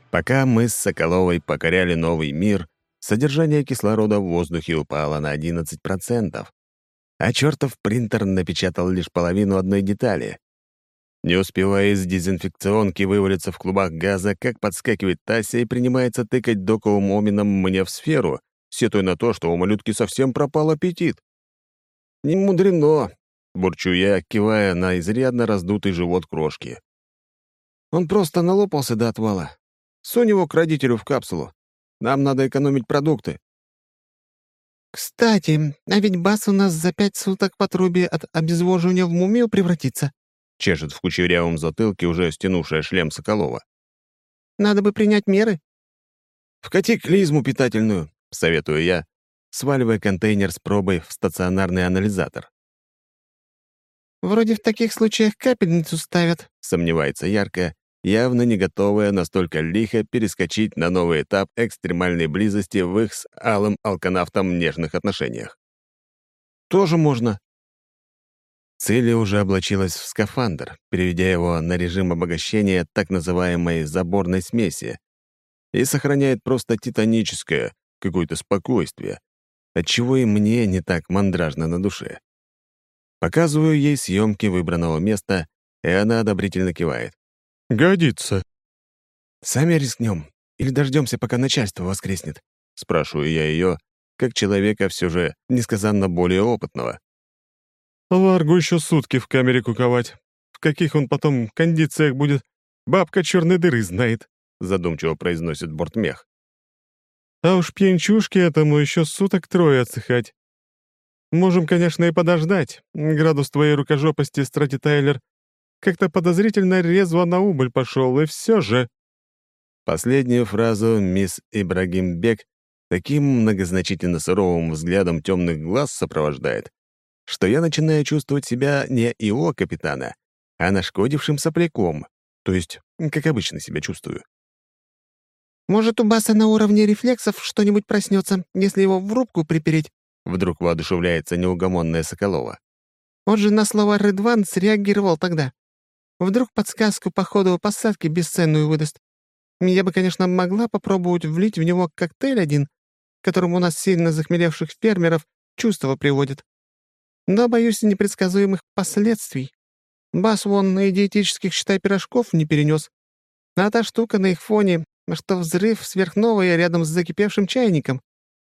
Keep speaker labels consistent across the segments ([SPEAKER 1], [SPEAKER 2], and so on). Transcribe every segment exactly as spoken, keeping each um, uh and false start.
[SPEAKER 1] Пока мы с Соколовой покоряли новый мир, содержание кислорода в воздухе упало на одиннадцать процентов, а чертов принтер напечатал лишь половину одной детали. Не успевая из дезинфекционки вывалиться в клубах газа, как подскакивает Тася и принимается тыкать доковым омином мне в сферу, сетуя на то, что у малютки совсем пропал аппетит. «Не мудрено», — бурчу я, кивая на изрядно раздутый живот крошки. «Он просто налопался до отвала. Сунь его к родителю в капсулу. Нам надо экономить продукты».
[SPEAKER 2] «Кстати, а ведь Бас у нас за пять суток по трубе от обезвоживания в мумию превратится», — чешет в кучерявом затылке уже стянувшая шлем Соколова. «Надо бы принять меры».
[SPEAKER 1] «Вкати клизму питательную», — советую я, сваливая контейнер с пробой в стационарный анализатор.
[SPEAKER 2] «Вроде в таких случаях капельницу ставят», —
[SPEAKER 1] сомневается Яркая, явно не готовая настолько лихо перескочить на новый этап экстремальной близости в их с алым алканавтом нежных отношениях. «Тоже можно». Цилли уже облачилась в скафандр, переведя его на режим обогащения так называемой заборной смеси, и сохраняет просто титаническое какое-то спокойствие, отчего и мне не так мандражно на душе. Показываю ей съемки выбранного места, и она одобрительно кивает.
[SPEAKER 3] «Годится».
[SPEAKER 1] «Сами рискнем или дождемся, пока начальство воскреснет?» — спрашиваю я ее, как человека все же несказанно более опытного.
[SPEAKER 3] «Ларгу еще сутки в камере куковать. В каких он потом кондициях будет, бабка черной дыры знает», — задумчиво произносит бортмех. «А уж пьянчушке этому еще суток трое отсыхать. Можем, конечно, и подождать. Градус твоей рукожопости, Стратитайлер, как-то подозрительно резво на убыль пошел, и все же...»
[SPEAKER 1] Последнюю фразу мисс Ибрагимбек таким многозначительно суровым взглядом темных глаз сопровождает, что я начинаю чувствовать себя не ИО капитана, а нашкодившим сопляком, то есть, как обычно себя чувствую.
[SPEAKER 2] «Может, у Баса на уровне рефлексов что-нибудь проснется, если его в рубку припереть?»
[SPEAKER 1] Вдруг воодушевляется неугомонная Соколова.
[SPEAKER 2] «Он же на слово «Редван» среагировал тогда. Вдруг подсказку по ходу посадки бесценную выдаст. Я бы, конечно, могла попробовать влить в него коктейль один, которым у нас сильно захмелевших фермеров чувства приводит. Но боюсь непредсказуемых последствий. Бас вон и диетических, считай, пирожков не перенес. А та штука на их фоне, что взрыв сверхновой рядом с закипевшим чайником».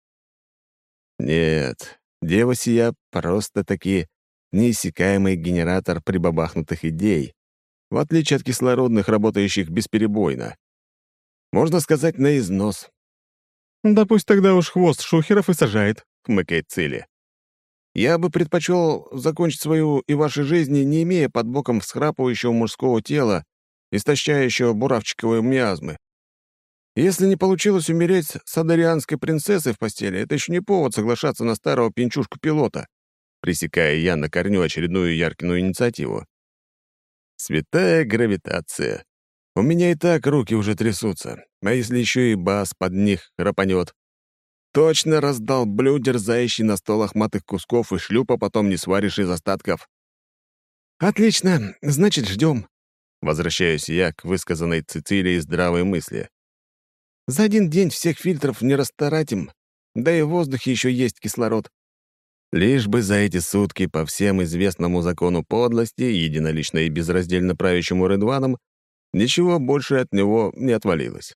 [SPEAKER 1] Нет, дева сия просто-таки неиссякаемый генератор прибабахнутых идей, в отличие от кислородных, работающих бесперебойно. Можно сказать, на износ.
[SPEAKER 3] «Да пусть тогда уж хвост шухеров и сажает»,
[SPEAKER 1] — хмыкает Цилли. «Я бы предпочел закончить свою и вашей жизни, не имея под боком всхрапывающего мужского тела, истощающего буравчиковые миазмы. Если не получилось умереть с адарианской принцессой в постели, это еще не повод соглашаться на старого пьянчушку-пилота», пресекая я на корню очередную Яркину инициативу. «Святая гравитация. У меня и так руки уже трясутся, а если еще и бас под них храпанет. Точно раздолблю дерзающий на стол лохматых кусков, и шлюпа потом не сваришь из остатков». «Отлично, значит, ждем». Возвращаюсь я к высказанной Цицилии здравой мысли. «За один день всех фильтров не растаратим, да и в воздухе еще есть кислород. Лишь бы за эти сутки по всем известному закону подлости, единолично и безраздельно правящему Редваном, ничего больше от него не отвалилось».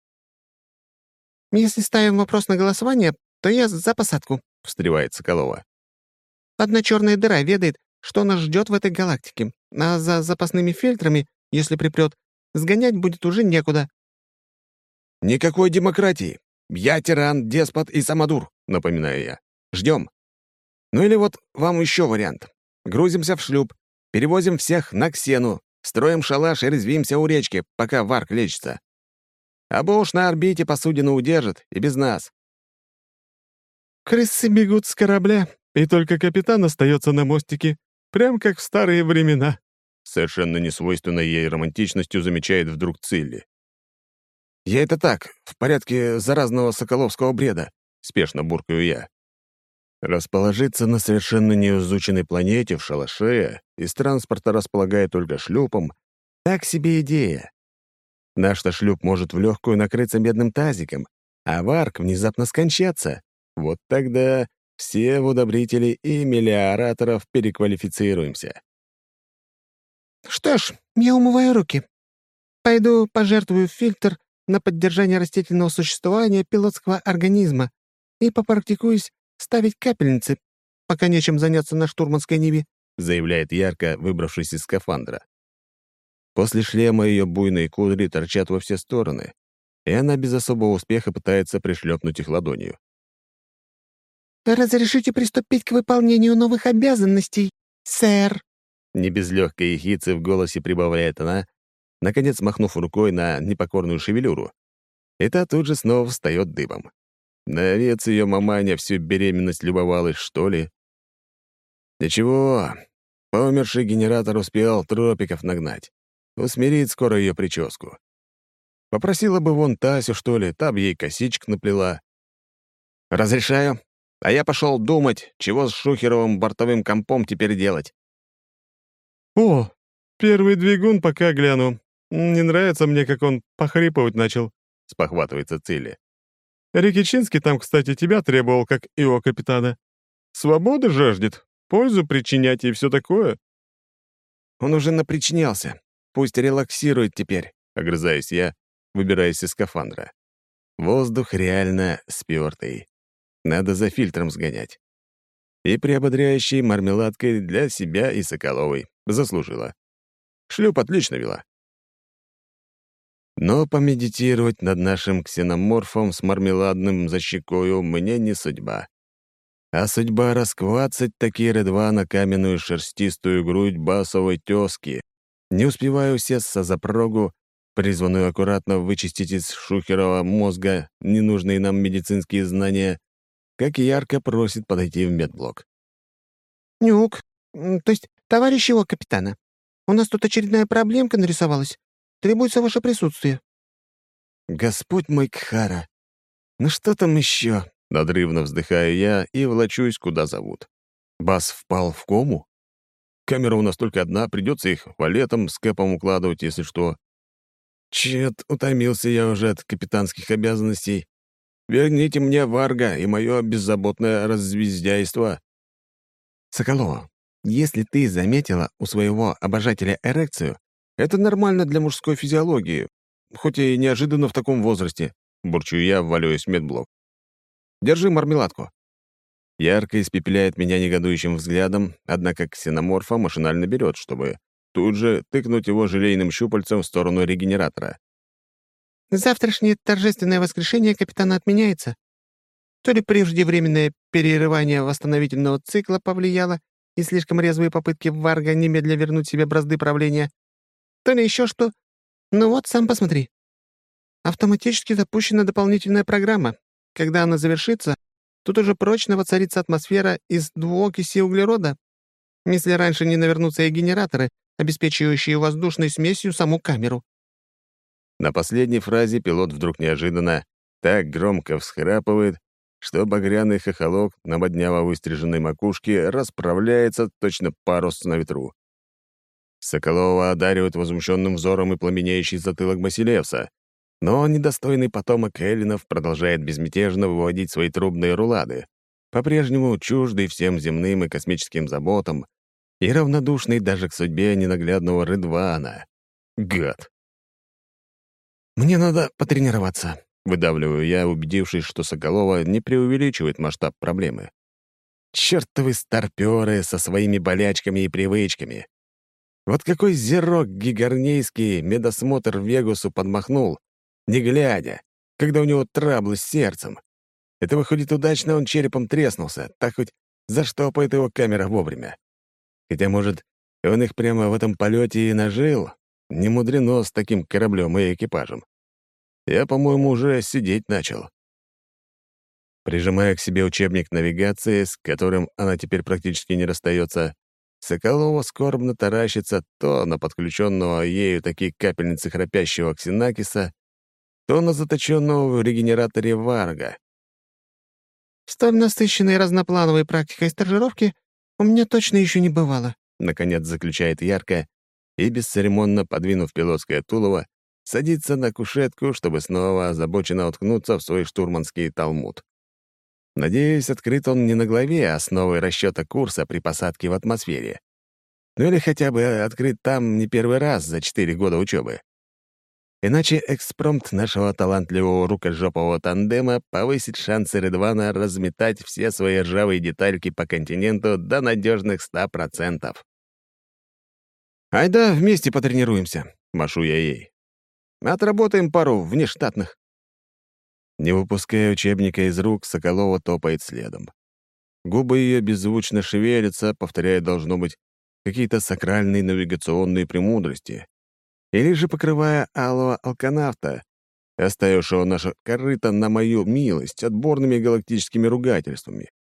[SPEAKER 2] «Если ставим вопрос на голосование, то я за посадку», — встревает Соколова. «Одна черная дыра ведает, что нас ждет в этой галактике, а за запасными фильтрами, если припрет, сгонять будет уже некуда».
[SPEAKER 1] «Никакой демократии. Я тиран, деспот и самодур», — напоминаю я. «Ждем. Ну или вот вам еще вариант. Грузимся в шлюп, перевозим всех на Ксену, строим шалаш и резвимся у речки, пока Варк лечится. Або уж на орбите посудину удержит и без нас».
[SPEAKER 3] «Крысы бегут с корабля, и только капитан остается на мостике, прям как в старые времена»,
[SPEAKER 1] совершенно несвойственной ей романтичностью замечает вдруг Цилли. «Я это так, в порядке заразного соколовского бреда», — спешно буркаю я. Расположиться на совершенно неизученной планете в шалаше, из транспорта располагая только шлюпом — так себе идея. Наш-то шлюп может в легкую накрыться медным тазиком, а Варг внезапно скончаться. Вот тогда все в удобрители и мелиораторов переквалифицируемся.
[SPEAKER 2] Что ж, я умываю руки. Пойду пожертвую фильтр на поддержание растительного существования пилотского организма и попрактикуюсь ставить капельницы, пока нечем заняться на штурманской ниве», —
[SPEAKER 1] заявляет Ярко, выбравшись из скафандра. После шлема ее буйные кудри торчат во все стороны, и она без особого успеха пытается пришлепнуть их ладонью.
[SPEAKER 2] «Разрешите приступить к выполнению новых обязанностей, сэр?»
[SPEAKER 1] Не без легкой ехидцы в голосе прибавляет она, наконец махнув рукой на непокорную шевелюру. И та тут же снова встает дыбом. На овец ее маманя всю беременность любовалась, что ли? Ничего, умерший генератор успел тропиков нагнать. Усмирит скоро ее прическу. Попросила бы вон Тасю, что ли, та б ей косичек наплела. «Разрешаю, а я пошел думать, чего с Шухеровым бортовым компом теперь делать».
[SPEAKER 3] «О, первый двигун пока гляну. Не нравится мне, как он похрипывать начал», — спохватывается Цилли. «Рикичинский там, кстати, тебя требовал, как ИО капитана. Свободы жаждет, пользу причинять и все такое».
[SPEAKER 1] «Он уже напричинялся. Пусть релаксирует теперь», — огрызаюсь я, выбираясь из скафандра. Воздух реально спёртый. Надо за фильтром сгонять. И приободряющей мармеладкой для себя и Соколовой. Заслужила. Шлюп отлично вела. Но помедитировать над нашим ксеноморфом с мармеладным за щекою мне не судьба. А судьба расквацать такие редва на каменную шерстистую грудь басовой тёзки. Не успеваю усесться за прогу, призванную аккуратно вычистить из Шухерова мозга ненужные нам медицинские знания, как Ярко просит подойти в медблок.
[SPEAKER 2] «Нюк, м, то есть товарищ его капитана, у нас тут очередная проблемка нарисовалась. Требуется ваше присутствие».
[SPEAKER 1] «Господь мой Кхара, ну что там еще?» Надрывно вздыхаю я и влачусь, куда зовут. Бас впал в кому? Камера у нас только одна, придется их валетом с кэпом укладывать, если что. Чет, утомился я уже от капитанских обязанностей. Верните мне Варга и мое беззаботное раззвездяйство. Соколова, если ты заметила у своего обожателя эрекцию, это нормально для мужской физиологии, хоть и неожиданно в таком возрасте, бурчу я, вваливаясь в медблок. Держи мармеладку. Ярко испепеляет меня негодующим взглядом, однако ксеноморфа машинально берет, чтобы тут же тыкнуть его желейным щупальцем в сторону регенератора.
[SPEAKER 2] «Завтрашнее торжественное воскрешение капитана отменяется. То ли преждевременное перерывание восстановительного цикла повлияло и слишком резвые попытки Варга немедля вернуть себе бразды правления, то ли еще что. Ну вот, сам посмотри. Автоматически запущена дополнительная программа. Когда она завершится, тут уже прочно воцарится атмосфера из двуокиси углерода, если раньше не навернутся и генераторы, обеспечивающие воздушной смесью саму камеру».
[SPEAKER 1] На последней фразе пилот вдруг неожиданно так громко всхрапывает, что багряный хохолок на бодняво выстриженной макушке расправляется точно парус на ветру. Соколова одаривает возмущенным взором и пламенеющий затылок Басилевса, но недостойный потомок эллинов продолжает безмятежно выводить свои трубные рулады, по-прежнему чуждый всем земным и космическим заботам и равнодушный даже к судьбе ненаглядного Рыдвана. Гад! «Мне надо потренироваться», — выдавливаю я, убедившись, что Соколова не преувеличивает масштаб проблемы. «Чёртовы старпёры со своими болячками и привычками. Вот какой зерок гигарнейский медосмотр Вегусу подмахнул, не глядя, когда у него траблы с сердцем. Это, выходит, удачно он черепом треснулся, так хоть заштопает его камера вовремя. Хотя, может, он их прямо в этом полете и нажил? Не мудрено с таким кораблем и экипажем. Я, по-моему, уже сидеть начал». Прижимая к себе учебник навигации, с которым она теперь практически не расстается, Соколова скорбно таращится то на подключенного ею такие капельницы храпящего Ксенакиса, то на заточенного в регенераторе Варга.
[SPEAKER 2] «Столь насыщенной разноплановой практикой стажировки у меня точно еще не бывало»,
[SPEAKER 1] Наконец заключает Ярко и, бесцеремонно подвинув пилотское тулово, садится на кушетку, чтобы снова озабоченно уткнуться в свой штурманский талмуд. Надеюсь, открыт он не на главе основы расчета курса при посадке в атмосфере. Ну или хотя бы открыт там не первый раз за четыре года учебы. Иначе экспромт нашего талантливого рукожопого тандема повысит шансы Рыдвана разметать все свои ржавые детальки по континенту до надежных ста процентов. «Айда вместе потренируемся», — машу я ей. «Отработаем пару внештатных». Не выпуская учебника из рук, Соколова топает следом. Губы ее беззвучно шевелятся, повторяя, должно быть, какие-то сакральные навигационные премудрости. Или же покрывая алого алканавта, оставившего наше корыто на мою милость отборными галактическими ругательствами.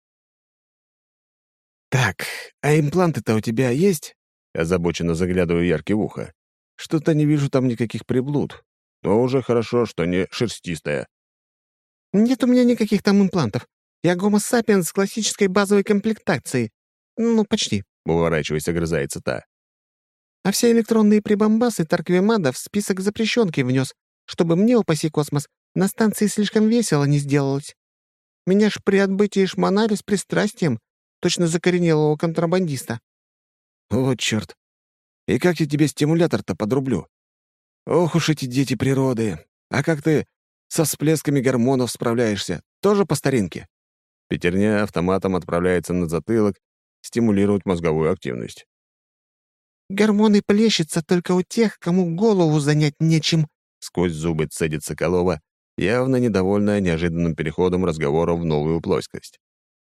[SPEAKER 1] «Так, а импланты-то у тебя есть?» Озабоченно заглядываю Ярке в ухо. «Что-то не вижу там никаких приблуд. Но уже хорошо, что не шерстистая».
[SPEAKER 2] «Нет у меня никаких там имплантов. Я гомо сапиенс с классической базовой комплектацией. Ну, почти», — уворачиваясь, огрызается та. «А все электронные прибамбасы Тарквемада в список запрещенки внес, чтобы мне, упаси космос, на станции слишком весело не сделалось. Меня ж при отбытии шмонали с пристрастием, точно закоренелого контрабандиста».
[SPEAKER 1] «Вот черт! И как я тебе стимулятор-то подрублю? Ох уж эти дети природы! А как ты со всплесками гормонов справляешься? Тоже по старинке?» Пятерня автоматом отправляется на затылок стимулировать мозговую активность.
[SPEAKER 2] «Гормоны плещутся только у тех, кому голову занять нечем», —
[SPEAKER 1] сквозь зубы цедит Соколова, явно недовольная неожиданным переходом разговора в новую плоскость.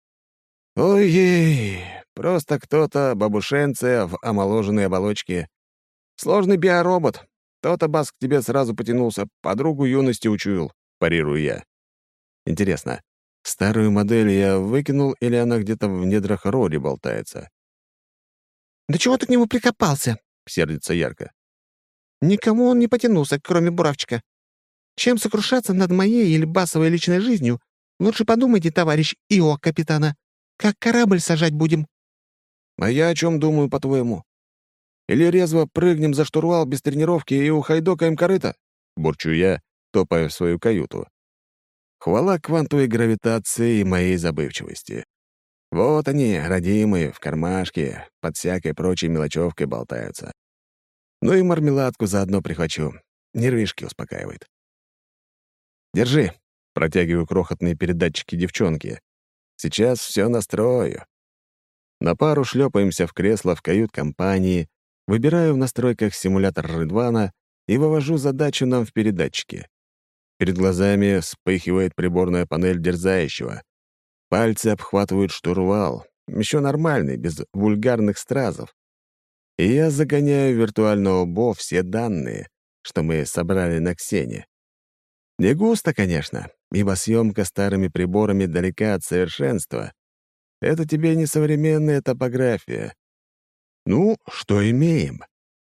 [SPEAKER 1] «Ой-ей, просто кто-то бабушенция в омоложенной оболочке. Сложный биоробот. То-то бас к тебе сразу потянулся, подругу юности учуял», — парирую я. Интересно, старую модель я выкинул или она где-то в недрах Рори болтается?
[SPEAKER 2] «Да чего ты к нему прикопался?» — сердится Ярко. «Никому он не потянулся, кроме буравчика. Чем сокрушаться над моей или басовой личной жизнью, лучше подумайте, товарищ Ио капитана, как корабль сажать будем».
[SPEAKER 1] «А я о чем думаю, по-твоему? Или резво прыгнем за штурвал без тренировки и ухайдокаем корыто?» — бурчу я, топая в свою каюту. Хвала квантовой гравитации и моей забывчивости. Вот они, родимые, в кармашке, под всякой прочей мелочевкой болтаются. Ну и мармеладку заодно прихвачу. Нервишки успокаивает. «Держи», — протягиваю крохотные передатчики девчонки. «Сейчас все настрою». На пару шлепаемся в кресло в кают-компании, выбираю в настройках симулятор Рыдвана и вывожу задачу нам в передатчике. Перед глазами вспыхивает приборная панель дерзающего. Пальцы обхватывают штурвал, еще нормальный, без вульгарных стразов. И я загоняю в виртуального Бо все данные, что мы собрали на Ксене. Не густо, конечно, ибо съемка старыми приборами далека от совершенства. Это тебе не современная топография. Ну, что имеем?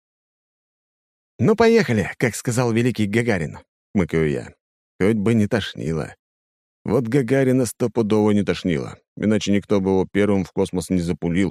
[SPEAKER 1] «Ну, поехали», как сказал великий Гагарин, — мыкаю я. Хоть бы не тошнило. Вот Гагарина стопудово не тошнило, иначе никто бы его первым в космос не запулил.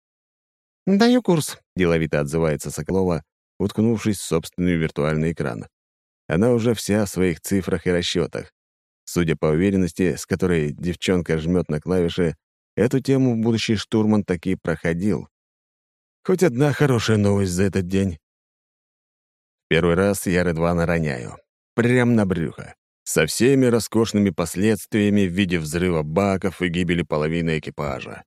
[SPEAKER 2] «Даю курс»,
[SPEAKER 1] — деловито отзывается Соколова, уткнувшись в собственный виртуальный экран. Она уже вся в своих цифрах и расчетах. Судя по уверенности, с которой девчонка жмет на клавиши, эту тему будущий штурман таки проходил. Хоть одна хорошая новость за этот день. Первый раз я Рыдвана роняю. Прям на брюхо. Со всеми роскошными последствиями в виде взрыва баков и гибели половины экипажа.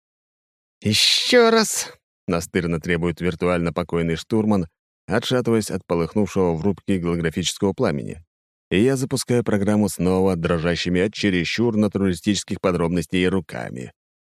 [SPEAKER 1] «Еще раз!» — настырно требует виртуально покойный штурман, отшатываясь от полыхнувшего в рубке голографического пламени. И я запускаю программу снова дрожащими от чересчур натуралистических подробностей руками.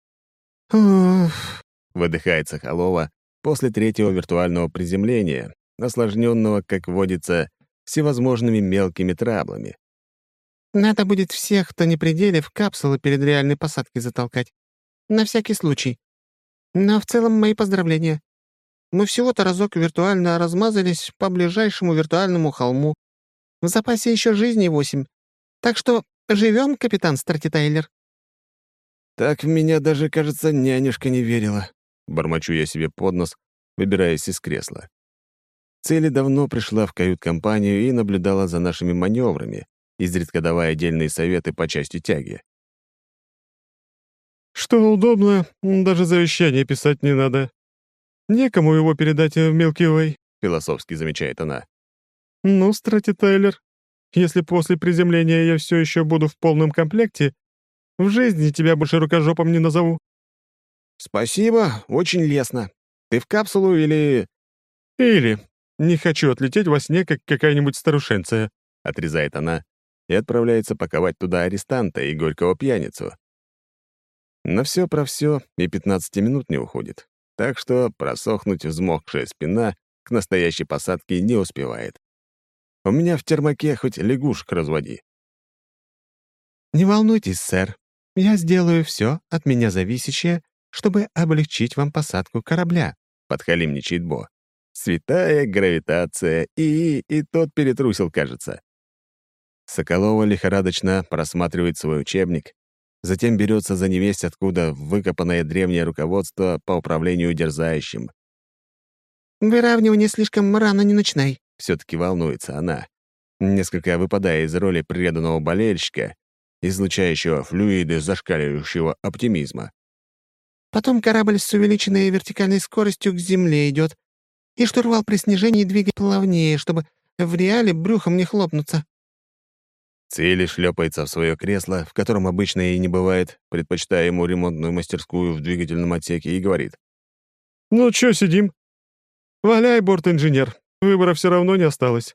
[SPEAKER 2] «Уф»,
[SPEAKER 1] — выдыхает Соколова после третьего виртуального приземления, осложненного, как водится, всевозможными мелкими траблами.
[SPEAKER 2] «надо будет всех, кто не при деле, в капсулы перед реальной посадкой затолкать. На всякий случай. Но в целом мои поздравления. Мы всего-то разок виртуально размазались по ближайшему виртуальному холму. В запасе еще жизни восемь. Так что живем, капитан Стратитайлер».
[SPEAKER 1] «Так в меня даже, кажется, нянюшка не верила», — бормочу я себе под нос, выбираясь из кресла. Цели давно пришла в кают-компанию и наблюдала за нашими маневрами, изредка давая отдельные советы по части тяги.
[SPEAKER 3] «Что удобно, даже завещание писать не надо. Некому его передать в Milky Way», — философски замечает она. «Ну, Страти Тайлер, если после приземления я все еще буду в полном комплекте, в жизни тебя больше рукожопом не назову».
[SPEAKER 1] «Спасибо, очень лестно. Ты в капсулу или...»
[SPEAKER 3] «Или не хочу отлететь во сне, как какая-нибудь старушенция», —
[SPEAKER 1] отрезает она и отправляется паковать туда арестанта и горького пьяницу. Но все про все и пятнадцати минут не уходит, так что просохнуть взмокшая спина к настоящей посадке не успевает. У меня в термаке хоть лягушек разводи.
[SPEAKER 2] «Не волнуйтесь, сэр. Я сделаю все от меня зависящее, чтобы облегчить вам посадку корабля»,
[SPEAKER 1] — подхалимничает Бо. Святая гравитация, и, и тот перетрусил, кажется. Соколова лихорадочно просматривает свой учебник, затем берется за невесть откуда выкопанное древнее руководство по управлению дерзающим.
[SPEAKER 2] «Выравнивание слишком рано не начинай»,
[SPEAKER 1] — все-таки волнуется она, несколько выпадая из роли преданного болельщика, излучающего флюиды зашкаливающего оптимизма.
[SPEAKER 2] «Потом корабль с увеличенной вертикальной скоростью к земле идет, и штурвал при снижении двигай плавнее, чтобы в реале брюхом не хлопнуться».
[SPEAKER 1] Цели шлепается в свое кресло, в котором обычно и не бывает, предпочитая ему ремонтную мастерскую в двигательном отсеке, и говорит.
[SPEAKER 3] «Ну, чё сидим? Валяй, борт-инженер, выбора все равно не осталось».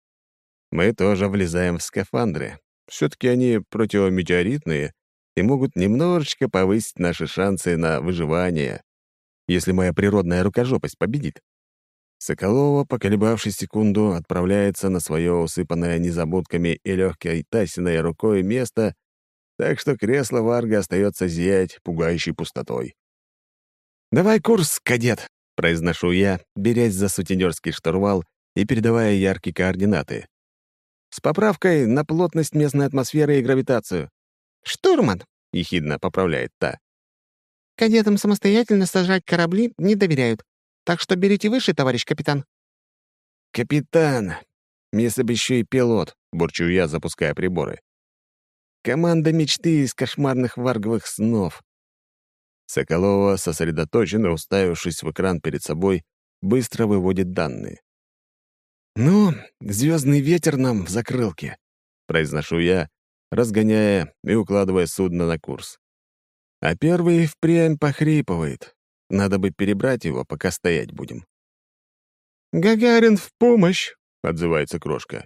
[SPEAKER 1] Мы тоже влезаем в скафандры. Все-таки они противометеоритные и могут немножечко повысить наши шансы на выживание, если моя природная рукожопость победит. Соколова, поколебавшись секунду, отправляется на свое усыпанное незабудками и легкой Тайсиной рукой место, так что кресло Варга остается зиять пугающей пустотой. «Давай курс, кадет!» — произношу я, берясь за сутенерский штурвал и передавая яркие координаты. «С поправкой на плотность местной атмосферы и гравитацию».
[SPEAKER 2] «Штурман!»
[SPEAKER 1] — ехидно поправляет та.
[SPEAKER 2] «Кадетам самостоятельно сажать корабли не доверяют. Так что берите выше, товарищ капитан».
[SPEAKER 1] «Капитан! Если бы еще и пилот!» — бурчу я, запуская приборы. «Команда мечты из кошмарных варговых снов». Соколова, сосредоточенно уставившись в экран перед собой, быстро выводит данные. «Ну, звездный ветер нам в закрылке», — произношу я, разгоняя и укладывая судно на курс. А первый впрямь похрипывает. Надо бы перебрать его, пока стоять будем.
[SPEAKER 3] «Гагарин в помощь!»
[SPEAKER 1] — отзывается Крошка.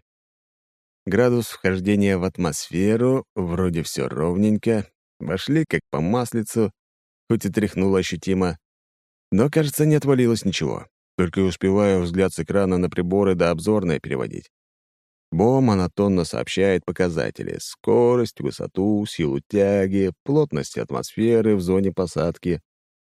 [SPEAKER 1] Градус вхождения в атмосферу, вроде все ровненько, вошли как по маслицу, хоть и тряхнуло ощутимо, но, кажется, не отвалилось ничего, только и успеваю взгляд с экрана на приборы до обзорной переводить. Бо монотонно сообщает показатели — скорость, высоту, силу тяги, плотность атмосферы в зоне посадки.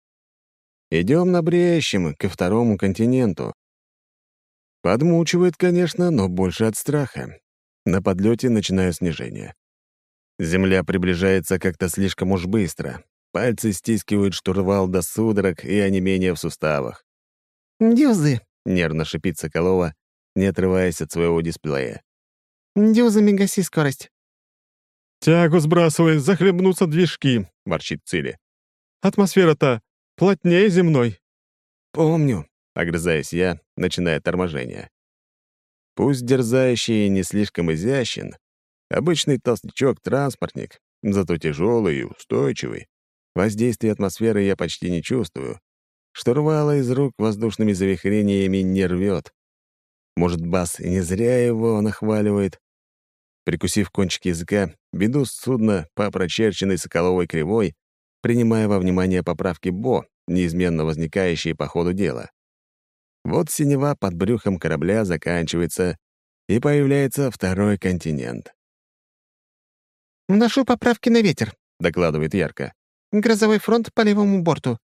[SPEAKER 1] Идем на бреющем ко второму континенту. Подмучивает, конечно, но больше от страха. На подлете начинаю снижение. Земля приближается как-то слишком уж быстро. Пальцы стискивают штурвал до судорог и онемения в суставах.
[SPEAKER 2] «Дюзы!»
[SPEAKER 1] — нервно шипит Соколова, не отрываясь от своего дисплея.
[SPEAKER 2] «Дюзами гаси скорость».
[SPEAKER 3] «Тягу сбрасывай, захлебнутся движки», — ворчит Цили. «Атмосфера-то плотнее земной».
[SPEAKER 1] «Помню», — огрызаюсь я, начиная торможение. Пусть дерзающий и не слишком изящен, обычный толстячок-транспортник, зато тяжелый и устойчивый. Воздействие атмосферы я почти не чувствую. Штурвала из рук воздушными завихрениями не рвет. Может, Бас и не зря его нахваливает. Прикусив кончик языка, веду судно по прочерченной Соколовой кривой, принимая во внимание поправки Бо, неизменно возникающие по ходу дела. Вот синева под брюхом корабля заканчивается, и появляется второй континент.
[SPEAKER 2] «Вношу поправки на ветер»,
[SPEAKER 1] — докладывает Ярко.
[SPEAKER 2] «Грозовой фронт по левому борту».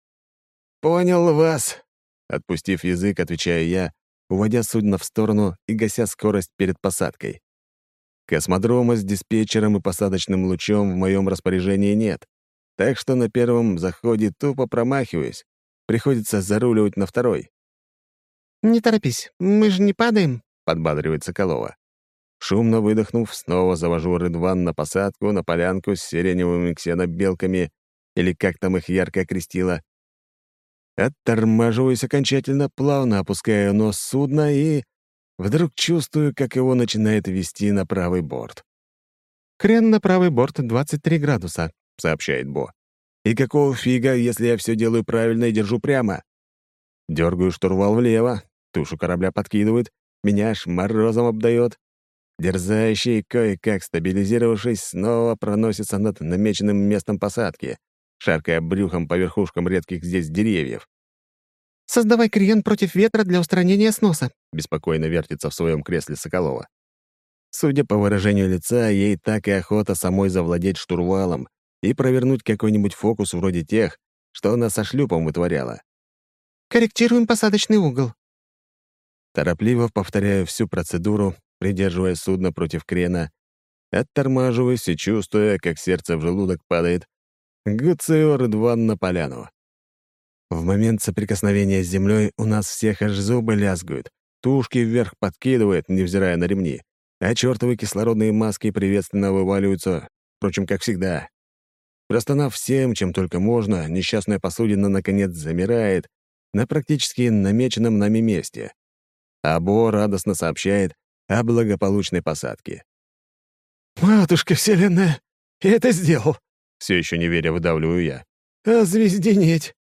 [SPEAKER 1] «Понял вас», — отпустив язык, отвечаю я, уводя судно в сторону и гася скорость перед посадкой. Космодрома с диспетчером и посадочным лучом в моем распоряжении нет, так что на первом заходе тупо промахиваюсь, приходится заруливать на второй.
[SPEAKER 2] «Не торопись, мы же не падаем»,
[SPEAKER 1] — подбадривает Соколова. Шумно выдохнув, снова завожу Рыдван на посадку на полянку с сиреневыми ксенобелками, или как там их ярко окрестила. Оттормаживаюсь окончательно, плавно опускаю нос судна и вдруг чувствую, как его начинает вести на правый борт.
[SPEAKER 3] «Крен на правый борт двадцать три градуса»,
[SPEAKER 1] — сообщает Бо. «И какого фига, если я все делаю правильно и держу прямо?» Дергаю штурвал влево, тушу корабля подкидывает, меня аж морозом обдает. Дерзающий, кое-как стабилизировавшись, снова проносится над намеченным местом посадки, шаркая брюхом по верхушкам редких здесь деревьев.
[SPEAKER 2] «Создавай крен против ветра для устранения сноса»,
[SPEAKER 1] — беспокойно вертится в своем кресле Соколова. Судя по выражению лица, ей так и охота самой завладеть штурвалом и провернуть какой-нибудь фокус вроде тех, что она со шлюпом вытворяла.
[SPEAKER 2] «Корректируем посадочный угол».
[SPEAKER 1] Торопливо повторяю всю процедуру, придерживая судно против крена, оттормаживаюсь и чувствуя, как сердце в желудок падает, гуцею Рыдван на поляну. В момент соприкосновения с землей у нас всех аж зубы лязгают, тушки вверх подкидывает, невзирая на ремни, а чертовы кислородные маски приветственно вываливаются, впрочем, как всегда. Простонав всем, чем только можно, несчастная посудина наконец замирает на практически намеченном нами месте. А Бо радостно сообщает о благополучной посадке.
[SPEAKER 2] «Матушка Вселенная, я это сделал!»
[SPEAKER 1] Все еще не веря, выдавливаю я.
[SPEAKER 2] «А звезденеть!»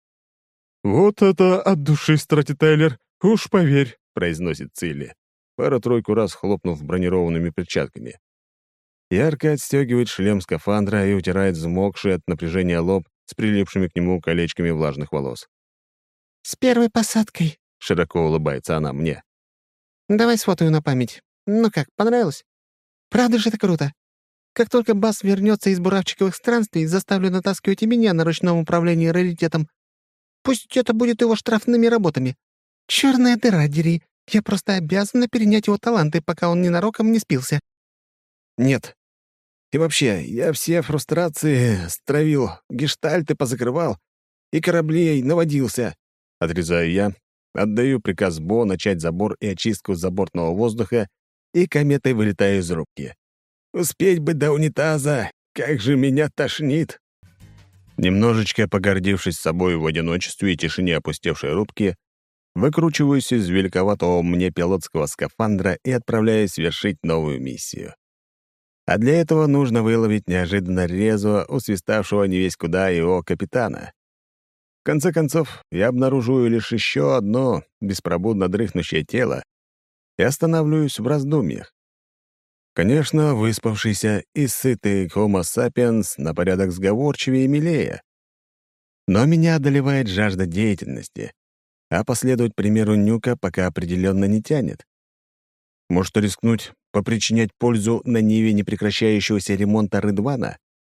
[SPEAKER 3] «Вот это от души, стратитайлер, уж поверь»,
[SPEAKER 1] — произносит Цилли, пару-тройку раз хлопнув бронированными перчатками. Ярко отстегивает шлем скафандра и утирает взмокший от напряжения лоб с прилипшими к нему колечками влажных волос.
[SPEAKER 2] «С первой посадкой»,
[SPEAKER 1] — широко улыбается она мне.
[SPEAKER 2] «Давай сфотою на память. Ну как, понравилось? Правда же это круто? Как только Бас вернется из буравчиковых странствий, заставлю натаскивать и меня на ручном управлении раритетом. Пусть это будет его штрафными работами. Черная дыра, дери. Я просто обязана перенять его таланты, пока он ненароком не спился».
[SPEAKER 1] «Нет. И вообще, я все фрустрации стравил, гештальты позакрывал и кораблей наводился». Отрезаю я, отдаю приказ Бо начать забор и очистку забортного воздуха, и кометой вылетаю из рубки. «Успеть бы до унитаза! Как же меня тошнит!» Немножечко погордившись собой в одиночестве и тишине опустевшей рубки, выкручиваюсь из великоватого мне пилотского скафандра и отправляюсь вершить новую миссию. А для этого нужно выловить неожиданно резво усвиставшего невесть куда его капитана. В конце концов, я обнаруживаю лишь еще одно беспробудно дрыхнущее тело и останавливаюсь в раздумьях. Конечно, выспавшийся и сытый Homo sapiens на порядок сговорчивее и милее. Но меня одолевает жажда деятельности, а последовать примеру Нюка пока определенно не тянет. Может, рискнуть попричинять пользу на ниве непрекращающегося ремонта Рыдвана?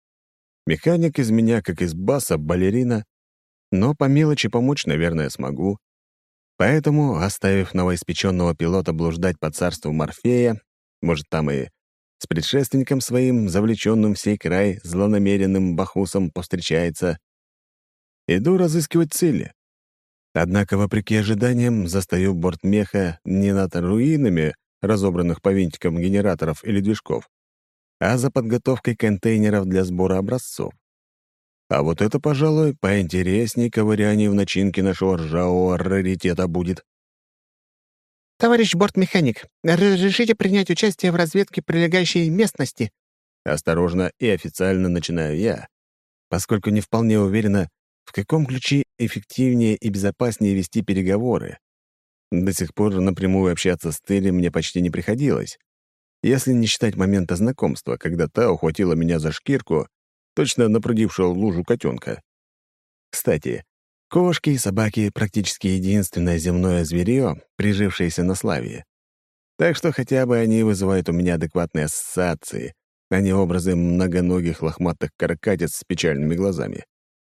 [SPEAKER 1] Механик из меня, как из Баса, балерина, но по мелочи помочь, наверное, смогу. Поэтому, оставив новоиспеченного пилота блуждать по царству Морфея, может, там и с предшественником своим, завлеченным в сей край, злонамеренным бахусом повстречается, иду разыскивать цели. Однако, вопреки ожиданиям, застаю борт меха не над руинами, разобранных по винтикам генераторов или движков, а за подготовкой контейнеров для сбора образцов. А вот это, пожалуй, поинтереснее ковыряние в начинке нашего ржавого раритета будет.
[SPEAKER 2] «Товарищ бортмеханик, разрешите принять участие в разведке прилегающей местности?»
[SPEAKER 1] Осторожно и официально начинаю я, поскольку не вполне уверена, в каком ключе эффективнее и безопаснее вести переговоры. До сих пор напрямую общаться с Терри мне почти не приходилось, если не считать момента знакомства, когда та ухватила меня за шкирку, точно напрудившего в лужу котенка. Кстати, кошки и собаки — практически единственное земное зверье, прижившееся на Славии. Так что хотя бы они вызывают у меня адекватные ассоциации, а не образы многоногих лохматых каракатиц с печальными глазами.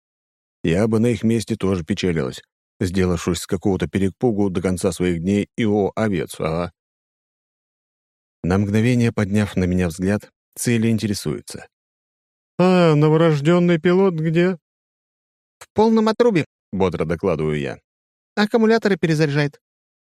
[SPEAKER 1] Я бы на их месте тоже печалилась, сделавшись с какого-то перепугу до конца своих дней и о овец, ага. На мгновение подняв на меня взгляд, Цели интересуется.
[SPEAKER 3] «А новорожденный пилот где?»
[SPEAKER 2] «В полном отрубе»,
[SPEAKER 1] — бодро докладываю я.
[SPEAKER 2] «Аккумуляторы перезаряжает».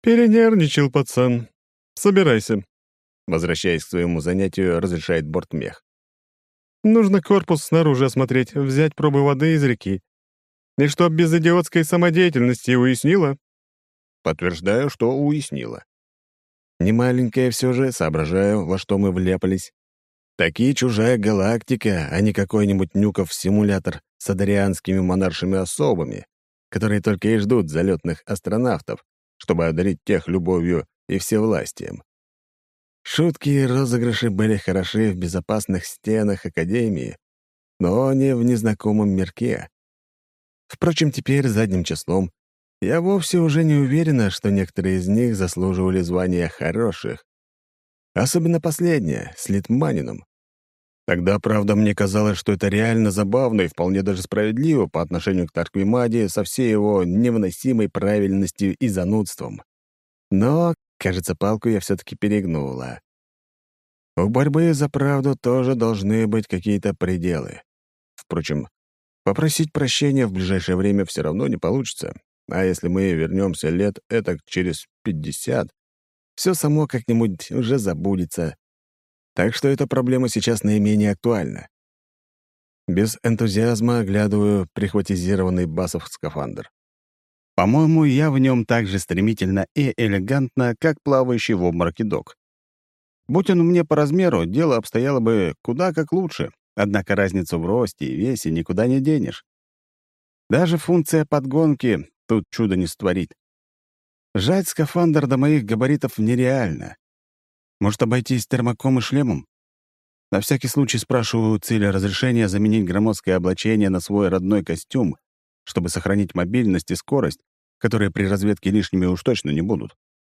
[SPEAKER 3] Перенервничал пацан. Собирайся. Возвращаясь к своему занятию, разрешает бортмех. Нужно корпус снаружи осмотреть, взять пробы воды из реки. И чтоб без идиотской самодеятельности, уяснила? Подтверждаю, что уяснила. Немаленькая все же, соображаю, во что мы вляпались. Такие чужая галактика, а не какой-нибудь Нюков-симулятор с адарианскими монаршими особами, которые только и ждут залетных астронавтов, чтобы одарить тех любовью и всевластием. Шутки и розыгрыши были хороши в безопасных стенах Академии, но не в незнакомом мирке. Впрочем, теперь задним числом я вовсе уже не уверена, что некоторые из них заслуживали звания хороших. Особенно последняя, с Литманином. Тогда, правда, мне казалось, что это реально забавно и вполне даже справедливо по отношению к Тарквимаде со всей его невыносимой правильностью и занудством. Но, кажется, палку я все-таки перегнула. У борьбы за правду тоже должны быть какие-то пределы. Впрочем, попросить прощения в ближайшее время все равно не получится. А если мы вернемся лет этак через пятьдесят, все само как-нибудь уже забудется. Так что эта проблема сейчас наименее актуальна. Без энтузиазма оглядываю прихватизированный басов скафандр. По-моему, я в нем так же стремительно и элегантно, как плавающий в обмороке док. Будь он мне по размеру, дело обстояло бы куда как лучше, однако разницу в росте и весе никуда не денешь. Даже функция подгонки тут чудо не сотворит. Сжать скафандр до моих габаритов нереально. Может, обойтись термоком и шлемом? На всякий случай спрашиваю у Циля разрешения заменить громоздкое облачение на свой родной костюм, чтобы сохранить мобильность и скорость, которые при разведке лишними уж точно не будут.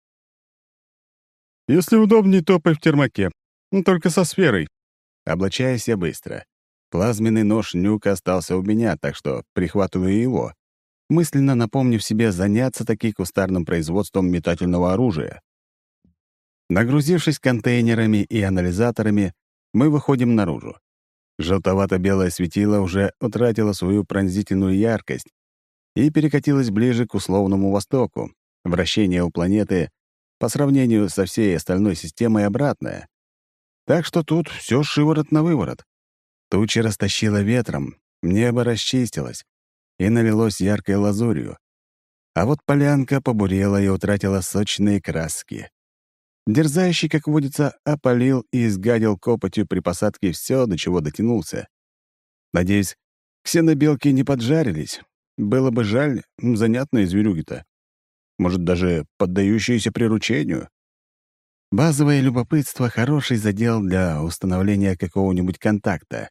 [SPEAKER 3] Если удобнее, топай в термоке, но только со сферой. Облачаюсь я быстро. Плазменный нож Нюка остался у меня, так что прихватываю его, мысленно напомнив себе заняться таки кустарным производством метательного оружия. Нагрузившись контейнерами и анализаторами, мы выходим наружу. Желтовато-белое светило уже утратило свою пронзительную яркость и перекатилось ближе к условному востоку. Вращение у планеты по сравнению со всей остальной системой обратное. Так что тут все шиворот на выворот. Тучи растащило ветром, небо расчистилось и налилось яркой лазурью. А вот полянка побурела и утратила сочные краски. Дерзающий, как водится, опалил и изгадил копотью при посадке все, до чего дотянулся. Надеюсь, ксенобелки не поджарились. Было бы жаль, занятные зверюги-то. Может, даже поддающиеся приручению. Базовое любопытство — хороший задел для установления какого-нибудь контакта.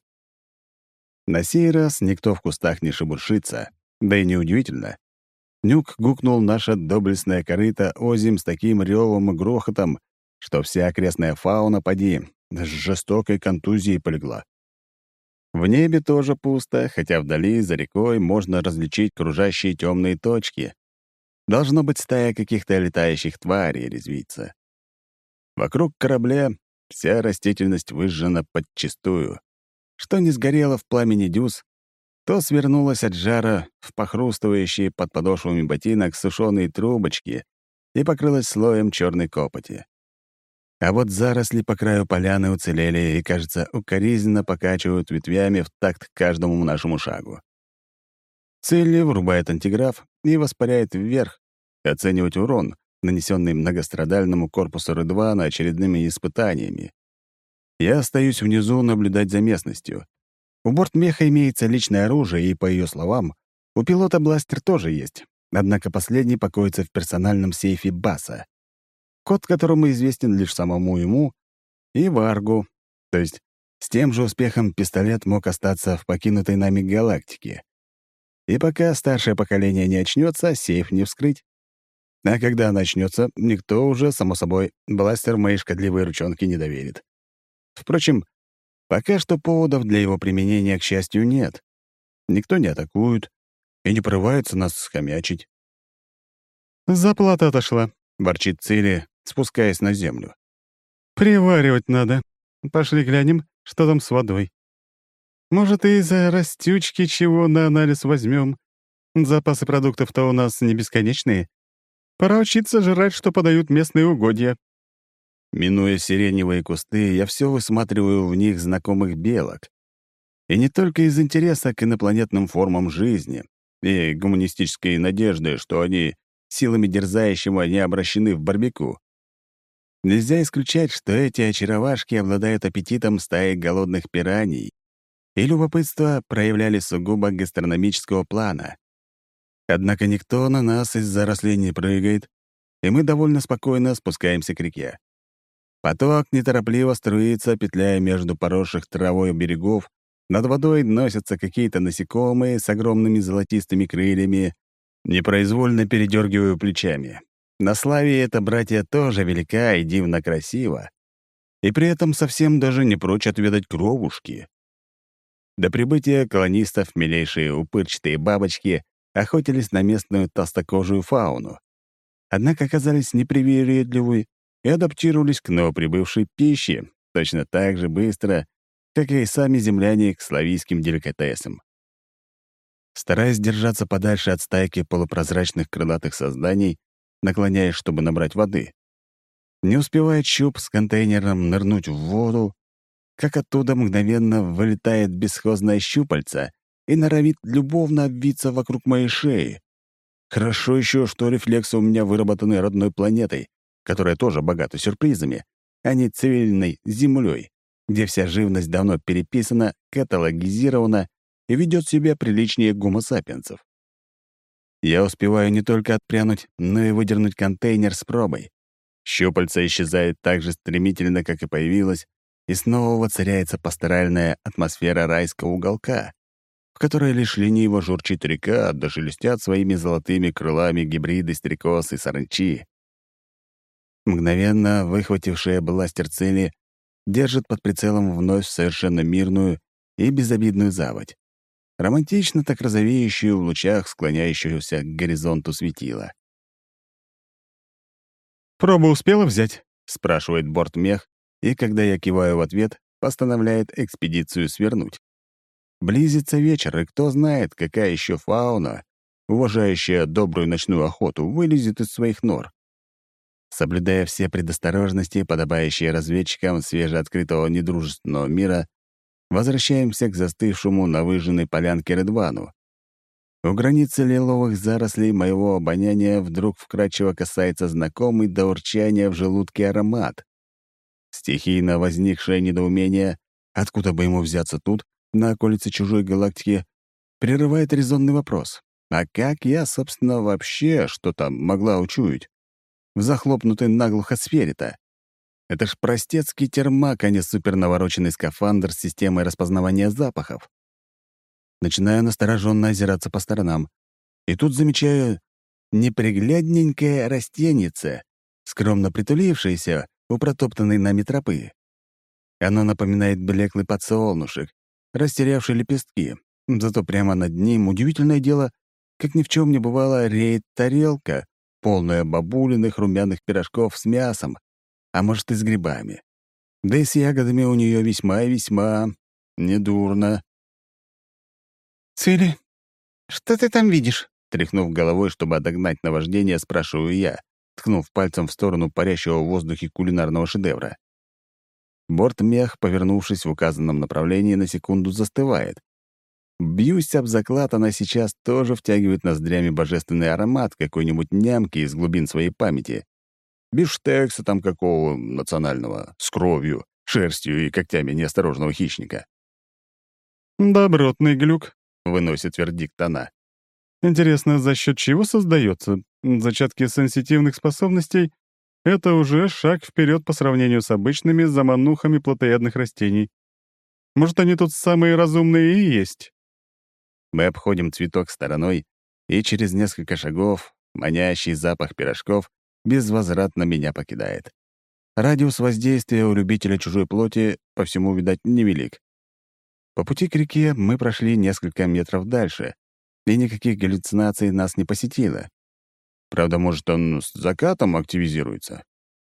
[SPEAKER 3] На сей раз никто в кустах не шебуршится, да и неудивительно. Нюк гукнул наше доблестное корыто озим с таким ревом и грохотом, что вся окрестная фауна, поди, с жестокой контузией полегла. В небе тоже пусто, хотя вдали, за рекой, можно различить кружащие темные точки. Должно быть стая каких-то летающих тварей резвится. Вокруг корабля вся растительность выжжена подчистую. Что не сгорело в пламени дюз, то свернулось от жара в похрустывающие под подошвами ботинок сушеные трубочки и покрылось слоем черной копоти. А вот заросли по краю поляны уцелели и, кажется, укоризненно покачивают ветвями в такт каждому нашему шагу. Цилли врубает антиграф и воспаряет вверх, оценивать урон, нанесенный многострадальному корпусу Редвана очередными испытаниями. Я остаюсь внизу наблюдать за местностью. У бортмеха имеется личное оружие, и, по ее словам, у пилота бластер тоже есть, однако последний покоится в персональном сейфе Баса, код которому известен лишь самому ему и Варгу, то есть с тем же успехом пистолет мог остаться в покинутой нами галактике. И пока старшее поколение не очнется, сейф не вскрыть. А когда она очнется, никто уже, само собой, бластер моей шкодливой ручонки не доверит. Впрочем, пока что поводов для его применения, к счастью, нет. Никто не атакует и не порывается нас схомячить. «Заплата отошла», — ворчит Цири, спускаясь на землю. «Приваривать надо. Пошли глянем, что там с водой. Может, и за растючки чего на анализ возьмем. Запасы продуктов-то у нас не бесконечные. Пора учиться жрать, что подают местные угодья». Минуя сиреневые кусты, я все высматриваю в них знакомых белок. И не только из интереса к инопланетным формам жизни и гуманистической надежды, что они силами дерзающего не обращены в барбекю. Нельзя исключать, что эти очаровашки обладают аппетитом стаи голодных пираний, и любопытство проявляли сугубо гастрономического плана. Однако никто на нас из зарослей не прыгает, и мы довольно спокойно спускаемся к реке. Поток неторопливо струится, петляя между поросших травой берегов, над водой носятся какие-то насекомые с огромными золотистыми крыльями, непроизвольно передергиваю плечами. На славе эта братья тоже велика и дивно красива, и при этом совсем даже не прочь отведать кровушки. До прибытия колонистов милейшие упырчатые бабочки охотились на местную толстокожую фауну, однако оказались непривередливы и адаптировались к новоприбывшей пище точно так же быстро, как и сами земляне к славийским деликатесам. Стараясь держаться подальше от стайки полупрозрачных крылатых созданий, наклоняясь, чтобы набрать воды, не успевает щуп с контейнером нырнуть в воду, как оттуда мгновенно вылетает бесхозное щупальце и норовит любовно обвиться вокруг моей шеи. Хорошо еще, что рефлексы у меня выработаны родной планетой, которая тоже богата сюрпризами, а не цивильной землей, где вся живность давно переписана, каталогизирована и ведет себя приличнее гомо-сапиенсов. Я успеваю не только отпрянуть, но и выдернуть контейнер с пробой. Щупальца исчезает так же стремительно, как и появилась, и снова воцаряется пасторальная атмосфера райского уголка, в которой лишь лениво журчит река, да шелестят своими золотыми крылами гибриды стрекоз и саранчи. Мгновенно выхватившая бластер цели держит под прицелом вновь совершенно мирную и безобидную заводь, романтично так розовеющую в лучах склоняющегося к горизонту светила. «Пробу успела взять?» — спрашивает бортмех, и, когда я киваю в ответ, постановляет экспедицию свернуть. Близится вечер, и кто знает, какая еще фауна, уважающая добрую ночную охоту, вылезет из своих нор. Соблюдая все предосторожности, подобающие разведчикам свежеоткрытого недружественного мира, возвращаемся к застывшему на выжженной полянке Редвану. У границы лиловых зарослей моего обоняния вдруг вкрадчиво касается знакомый до урчания в желудке аромат. Стихийно возникшее недоумение, откуда бы ему взяться тут, на околице чужой галактики, прерывает резонный вопрос. А как я, собственно, вообще что-то могла учуять в захлопнутой наглухо сфере-то? Это ж простецкий термак, а не супернавороченный скафандр с системой распознавания запахов. Начинаю настороженно озираться по сторонам. И тут замечаю неприглядненькое растенице, скромно притулившееся у протоптанной нами тропы. Оно напоминает блеклый подсолнушек, растерявший лепестки. Зато прямо над ним, удивительное дело, как ни в чем не бывало, реет тарелка, полная бабулиных румяных пирожков с мясом, а может и с грибами. Да и с ягодами у нее весьма и весьма недурно.
[SPEAKER 2] «Цели, что ты там видишь?»
[SPEAKER 3] Тряхнув головой, чтобы отогнать наваждение, спрашиваю я, ткнув пальцем в сторону парящего в воздухе кулинарного шедевра. Бортмех, повернувшись в указанном направлении, на секунду застывает. Бьюсь об заклад, она сейчас тоже втягивает ноздрями божественный аромат какой-нибудь нямки из глубин своей памяти. Бифштекса там какого национального, с кровью, шерстью и когтями неосторожного хищника. «Добротный глюк», — выносит вердикт она. «Интересно, за счет чего создается? Зачатки сенситивных способностей — это уже шаг вперед по сравнению с обычными заманухами плотоядных растений. Может, они тут самые разумные и есть?» Мы обходим цветок стороной, и через несколько шагов манящий запах пирожков безвозвратно меня покидает. Радиус воздействия у любителя чужой плоти, по всему, видать, невелик. По пути к реке мы прошли несколько метров дальше, и никаких галлюцинаций нас не посетило. Правда, может, он с закатом активизируется.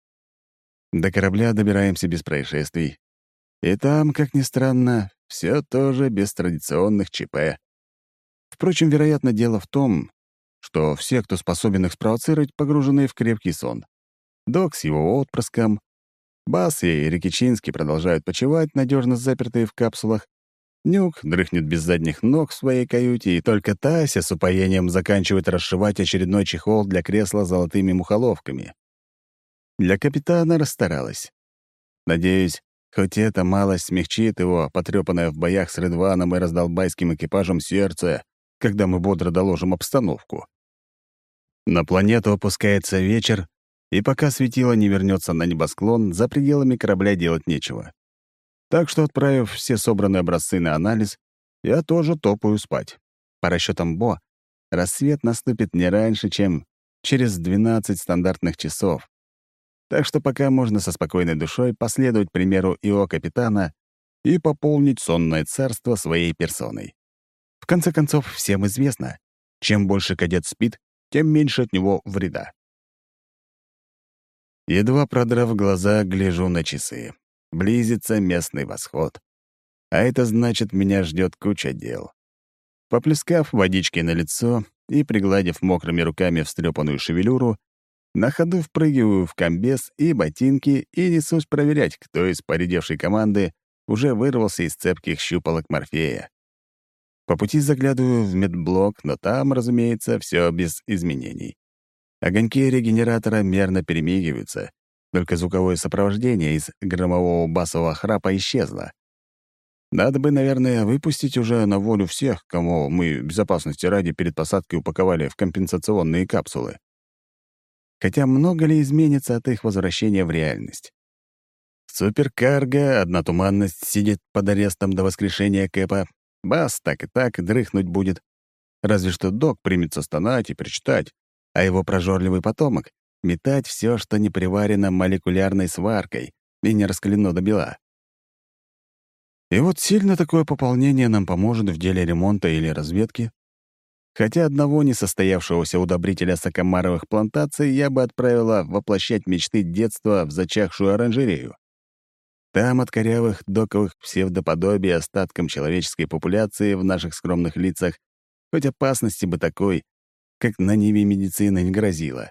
[SPEAKER 3] До корабля добираемся без происшествий. И там, как ни странно, все тоже без традиционных ЧП. Впрочем, вероятно, дело в том,
[SPEAKER 4] что все, кто способен их спровоцировать, погружены в крепкий сон. Док с его отпрыском, Бас и Рикичинский продолжают почивать, надежно запертые в капсулах. Нюк дрыхнет без задних ног в своей каюте, и только Тася с упоением заканчивает расшивать очередной чехол для кресла золотыми мухоловками. Для капитана расстаралась. Надеюсь, хоть это малость смягчит его, потрепанное в боях с Редваном и раздолбайским экипажем сердце, когда мы бодро доложим обстановку. На планету опускается вечер, и пока светило не вернется на небосклон, за пределами корабля делать нечего. Так что, отправив все собранные образцы на анализ, я тоже топаю спать. По расчетам Бо, рассвет наступит не раньше, чем через двенадцать стандартных часов. Так что пока можно со спокойной душой последовать примеру Ио капитана и пополнить сонное царство своей персоной. В конце концов, всем известно, чем больше кадет спит, тем меньше от него вреда. Едва продрав глаза, гляжу на часы. Близится местный восход. А это значит, меня ждет куча дел. Поплескав водичкой на лицо и пригладив мокрыми руками встрепанную шевелюру, на ходу впрыгиваю в комбез и ботинки и несусь проверять, кто из поредевшей команды уже вырвался из цепких щупалок Морфея. По пути заглядываю в медблок, но там, разумеется, все без изменений. Огоньки регенератора мерно перемигиваются, только звуковое сопровождение из громового басового храпа исчезло. Надо бы, наверное, выпустить уже на волю всех, кого мы безопасности ради перед посадкой упаковали в компенсационные капсулы. Хотя много ли изменится от их возвращения в реальность? Суперкарго, одна туманность, сидит под арестом до воскрешения Кэпа. Бас так и так дрыхнуть будет. Разве что док примется стонать и причитать, а его прожорливый потомок — метать все, что не приварено молекулярной сваркой и не раскалено до бела. И вот сильно такое пополнение нам поможет в деле ремонта или разведки. Хотя одного несостоявшегося удобрителя сакамаровых плантаций я бы отправила воплощать мечты детства в зачахшую оранжерею. Там от корявых доковых псевдоподобий остаткам человеческой популяции в наших скромных лицах хоть опасности бы такой, как на Ниве медицина, не грозила.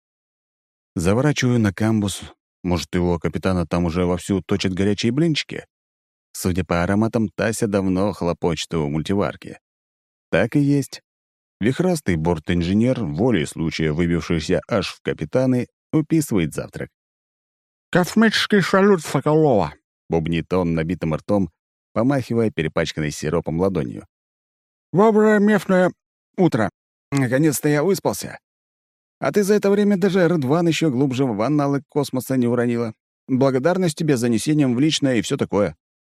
[SPEAKER 4] Заворачиваю на камбус. Может, его капитана там уже вовсю точат горячие блинчики? Судя по ароматам, Тася давно хлопочет у мультиварки. Так и есть. Вихрастый борт-инженер, волей случая выбившийся аж в капитаны, уписывает завтрак.
[SPEAKER 5] «Космический салют Соколова!»
[SPEAKER 4] — бубнит он набитым ртом, помахивая перепачканной сиропом ладонью.
[SPEAKER 5] «Доброе местное утро.
[SPEAKER 4] Наконец-то я выспался. А ты за это время даже Редван еще глубже в анналы космоса не уронила. Благодарность тебе за несением в личное и все такое».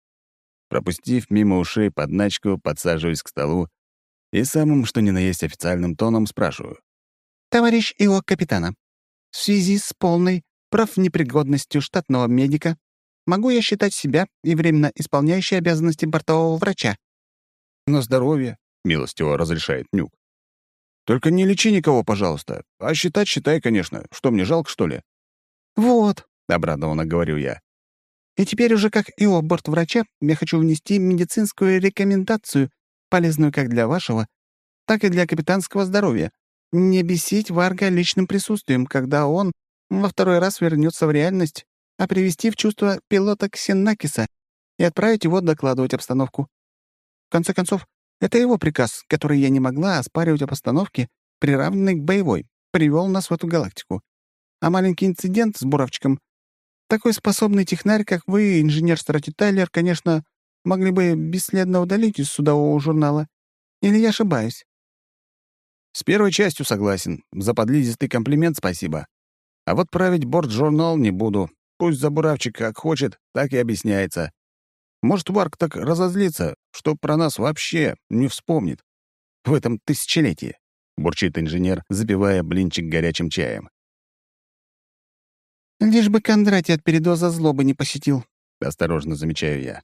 [SPEAKER 4] Пропустив мимо ушей подначку, подсаживаюсь к столу и самым что ни на есть официальным тоном спрашиваю.
[SPEAKER 2] «Товарищ Ио капитана, в связи с полной профнепригодностью штатного медика могу я считать себя и временно исполняющей обязанности бортового врача?»
[SPEAKER 4] «На здоровье», — милостиво разрешает Нюк. «Только не лечи никого, пожалуйста. А считать считай, конечно. Что, мне жалко, что ли?»
[SPEAKER 2] «Вот»,
[SPEAKER 4] — обрадованно говорю я.
[SPEAKER 2] и теперь уже как Ио бортврача я хочу внести медицинскую рекомендацию, полезную как для вашего, так и для капитанского здоровья. Не бесить Варга личным присутствием, когда он во второй раз вернется в реальность, а привести в чувство пилота Ксенакиса и отправить его докладывать обстановку. В конце концов, это его приказ, который я не могла оспаривать об остановке, приравненной к боевой, привел нас в эту галактику. А маленький инцидент с буравчиком — такой способный технарь, как вы, инженер-стратитель Тайлер, конечно, могли бы бесследно удалить из судового журнала. Или я ошибаюсь?»
[SPEAKER 4] С первой частью согласен. За подлизистый комплимент спасибо. А вот править борт-журнал не буду. Пусть забуравчик как хочет, так и объясняется. Может, Варк так разозлится, что про нас вообще не вспомнит. В этом тысячелетии, — бурчит инженер, запивая блинчик горячим чаем.
[SPEAKER 2] «Лишь бы Кондратий от передоза злобы не посетил»,
[SPEAKER 4] — осторожно замечаю я.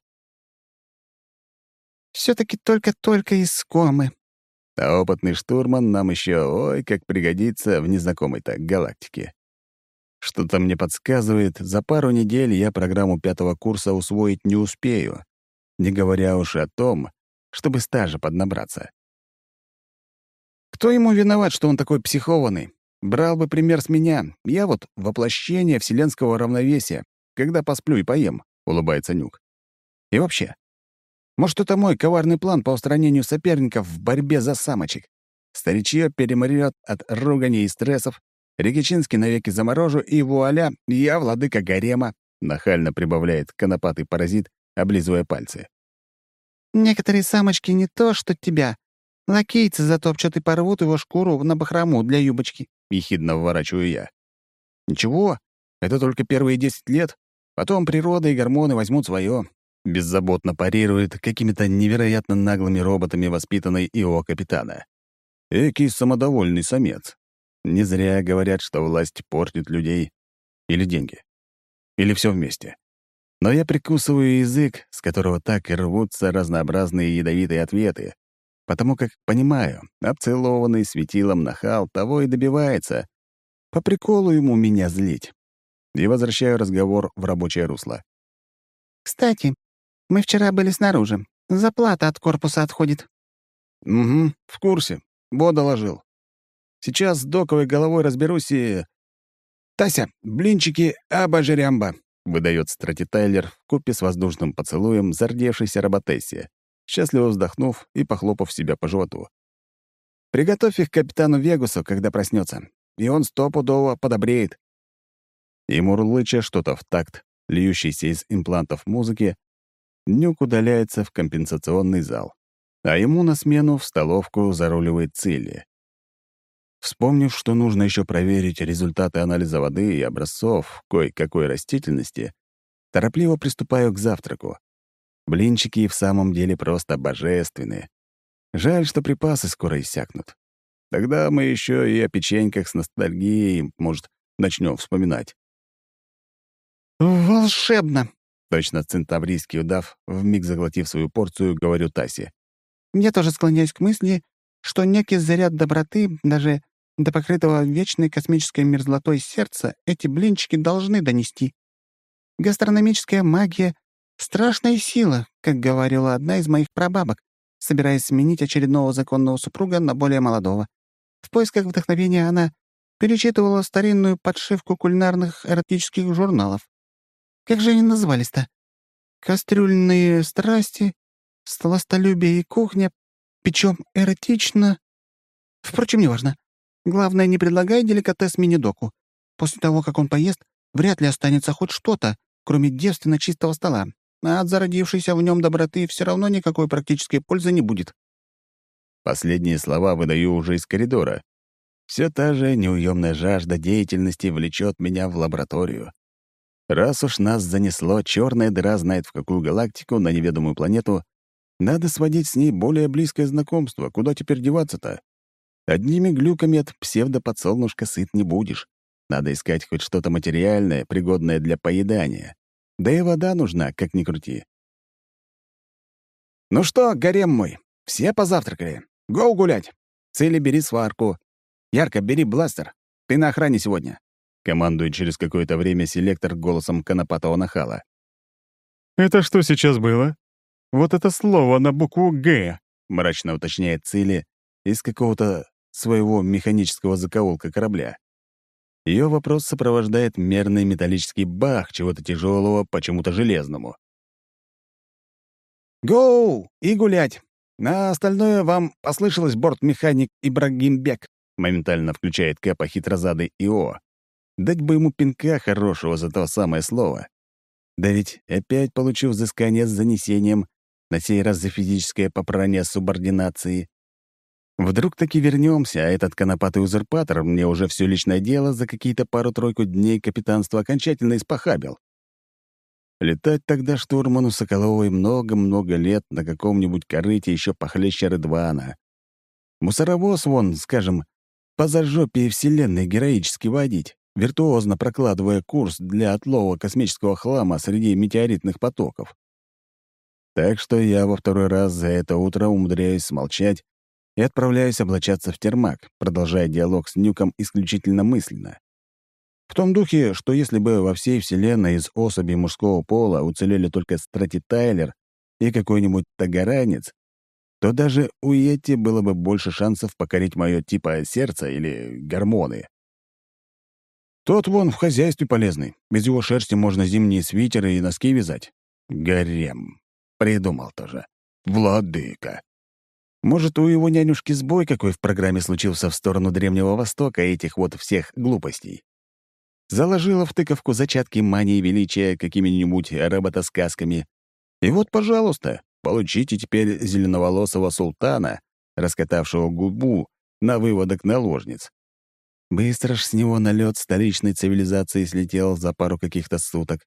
[SPEAKER 2] «Все-таки только-только из комы».
[SPEAKER 4] А опытный штурман нам еще ой как пригодится в незнакомой-то галактике. Что-то мне подсказывает, за пару недель я программу пятого курса усвоить не успею, не говоря уж о том, чтобы стажа поднабраться. Кто ему виноват, что он такой психованный? Брал бы пример с меня. Я вот воплощение вселенского равновесия, когда посплю и поем», — улыбается Нюк. «И вообще, может, это мой коварный план по устранению соперников в борьбе за самочек? Старичье перемрет от руганий и стрессов, Рикичинский навеки заморожу, и вуаля, я владыка гарема», — нахально прибавляет конопатый паразит, облизывая пальцы.
[SPEAKER 2] «Некоторые самочки не то, что тебя. Лакейцы затопчут и порвут его шкуру на бахрому для юбочки»,
[SPEAKER 4] — ехидно вворачиваю я. «Ничего, это только первые десять лет. Потом природа и гормоны возьмут свое», — беззаботно парирует какими-то невероятно наглыми роботами воспитанный ИО капитана. Экий самодовольный самец. Не зря говорят, что власть портит людей. Или деньги. Или все вместе. Но я прикусываю язык, с которого так и рвутся разнообразные ядовитые ответы, потому как понимаю, обцелованный светилом нахал того и добивается. По приколу ему меня злить. И возвращаю разговор в рабочее русло.
[SPEAKER 2] «Кстати, мы вчера были снаружи. Заплата от корпуса отходит».
[SPEAKER 4] «Угу, в курсе. Бо доложил. Сейчас с доковой головой разберусь и... Тася, блинчики абажирямба», — выдает Страти Тайлер вкупе с воздушным поцелуем зардевшейся роботессе, счастливо вздохнув и похлопав себя по животу. «Приготовь их капитану Вегусу, когда проснется, и он стопудово подобреет». И мурлыча что-то в такт, льющийся из имплантов музыки, Нюк удаляется в компенсационный зал, а ему на смену в столовку заруливает Цилли. Вспомнив, что нужно еще проверить результаты анализа воды и образцов кое-какой растительности, торопливо приступаю к завтраку. Блинчики и в самом деле просто божественные. Жаль, что припасы скоро иссякнут. Тогда мы еще и о печеньках с ностальгией, может, начнем вспоминать.
[SPEAKER 2] «Волшебно!»
[SPEAKER 4] — точно центаврийский удав, вмиг заглотив свою порцию, говорю Тасе.
[SPEAKER 2] «Я тоже склоняюсь к мысли, что некий заряд доброты, даже до покрытого вечной космической мерзлотой сердца, эти блинчики должны донести. Гастрономическая магия — страшная сила, как говорила одна из моих прабабок, собираясь сменить очередного законного супруга на более молодого. В поисках вдохновения она перечитывала старинную подшивку кулинарных эротических журналов. Как же они назывались-то? «Кастрюльные страсти», «Сластолюбие и кухня», «Печем эротично». Впрочем, неважно. Главное, не предлагай деликатес мини-доку. После того, как он поест, вряд ли останется хоть что-то, кроме девственно чистого стола. А от зародившейся в нем доброты все равно никакой практической пользы не будет.
[SPEAKER 4] Последние слова выдаю уже из коридора. Все та же неуемная жажда деятельности влечет меня в лабораторию. Раз уж нас занесло, черная дыра знает в какую галактику, на неведомую планету, надо сводить с ней более близкое знакомство. Куда теперь деваться-то? Одними глюками от псевдоподсолнушка сыт не будешь. Надо искать хоть что-то материальное, пригодное для поедания. Да и вода нужна, как ни крути. «Ну что, гарем мой, все позавтракали? Гоу гулять! Цели бери сварку. Ярко, бери бластер. Ты на охране сегодня», — командует через какое-то время селектор голосом конопатого нахала.
[SPEAKER 3] «Это что сейчас было? Вот это слово на букву «Г»,
[SPEAKER 4] — мрачно уточняет Цили из какого-то своего механического закоулка корабля. Ее вопрос сопровождает мерный металлический бах чего-то тяжелого, почему-то железному. «Гоу! И гулять! На остальное вам послышалось, бортмеханик Ибрагимбек», — моментально включает Кэпа хитрозадый ИО. Дать бы ему пинка хорошего за то самое слово. Да ведь опять получу взыскание с занесением, на сей раз за физическое попрание субординации. Вдруг таки вернемся, а этот конопатый узурпатор мне уже все личное дело за какие-то пару-тройку дней капитанства окончательно испохабил. Летать тогда штурману Соколовой много-много лет на каком-нибудь корыте еще похлеще Рыдвана. Мусоровоз вон, скажем, по зажопе вселенной героически водить, виртуозно прокладывая курс для отлова космического хлама среди метеоритных потоков. Так что я во второй раз за это утро умудряюсь смолчать и отправляюсь облачаться в термак, продолжая диалог с Нюком исключительно мысленно. В том духе, что если бы во всей Вселенной из особей мужского пола уцелели только Страти Тайлер и какой-нибудь Тагаранец, то даже у Йети было бы больше шансов покорить мое типа сердце или гормоны. Тот вон в хозяйстве полезный. Без его шерсти можно зимние свитеры и носки вязать. Гарем. Придумал тоже. Владыка. Может, у его нянюшки сбой какой в программе случился в сторону Древнего Востока этих вот всех глупостей. Заложила в тыковку зачатки мании величия какими-нибудь роботосказками. И вот, пожалуйста, получите теперь зеленоволосого султана, раскатавшего губу на выводок наложниц. Быстро ж с него налет столичной цивилизации слетел за пару каких-то суток.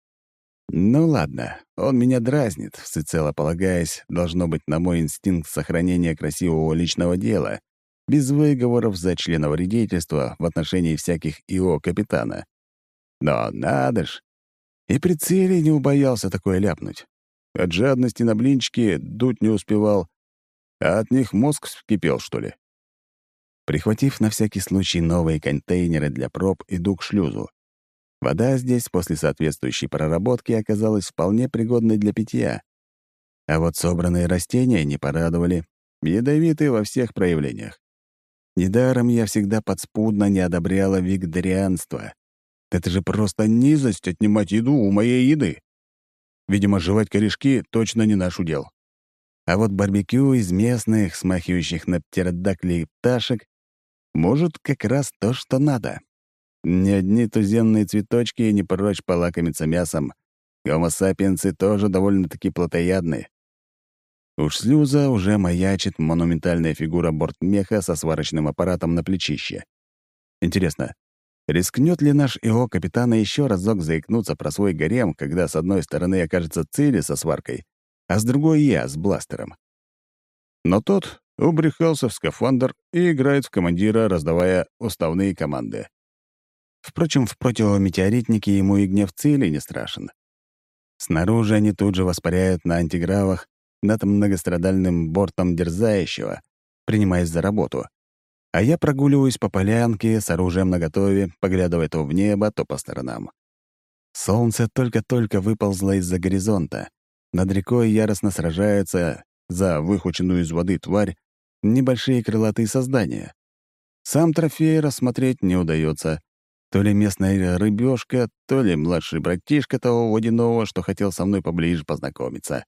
[SPEAKER 4] Ну ладно, он меня дразнит, всецело полагаясь, должно быть, на мой инстинкт сохранения красивого личного дела, без выговоров за членовредительство в отношении всяких ИО капитана. Но надо ж, и при цели не убоялся такое ляпнуть. От жадности на блинчики дуть не успевал, а от них мозг вскипел, что ли. Прихватив на всякий случай новые контейнеры для проб, иду к шлюзу. Вода здесь после соответствующей проработки оказалась вполне пригодной для питья. А вот собранные растения не порадовали, ядовиты во всех проявлениях. Недаром я всегда подспудно не одобряла вегетарианство. Это же просто низость отнимать еду у моей еды. Видимо, жевать корешки точно не наш удел. А вот барбекю из местных, смахивающих на птеродактилей пташек, может, как раз то, что надо. Ни одни туземные цветочки не прочь полакомиться мясом. Гомо-сапиенсы тоже довольно-таки плотоядны. У шлюза уже маячит монументальная фигура бортмеха со сварочным аппаратом на плечище. Интересно, рискнет ли наш ИО капитана еще разок заикнуться про свой гарем, когда с одной стороны окажется Цири со сваркой, а с другой я с бластером? Но тот убрехался в скафандр и играет в командира, раздавая уставные команды. Впрочем, в противометеоритнике ему и гнев Цили не страшен. Снаружи они тут же воспаряют на антигравах над многострадальным бортом дерзающего, принимаясь за работу. А я прогуливаюсь по полянке с оружием наготове, поглядывая то в небо, то по сторонам. Солнце только-только выползло из-за горизонта. Над рекой яростно сражаются за выхваченную из воды тварь небольшие крылатые создания. Сам трофей рассмотреть не удается. То ли местная рыбешка, то ли младший братишка того водяного, что хотел со мной поближе познакомиться.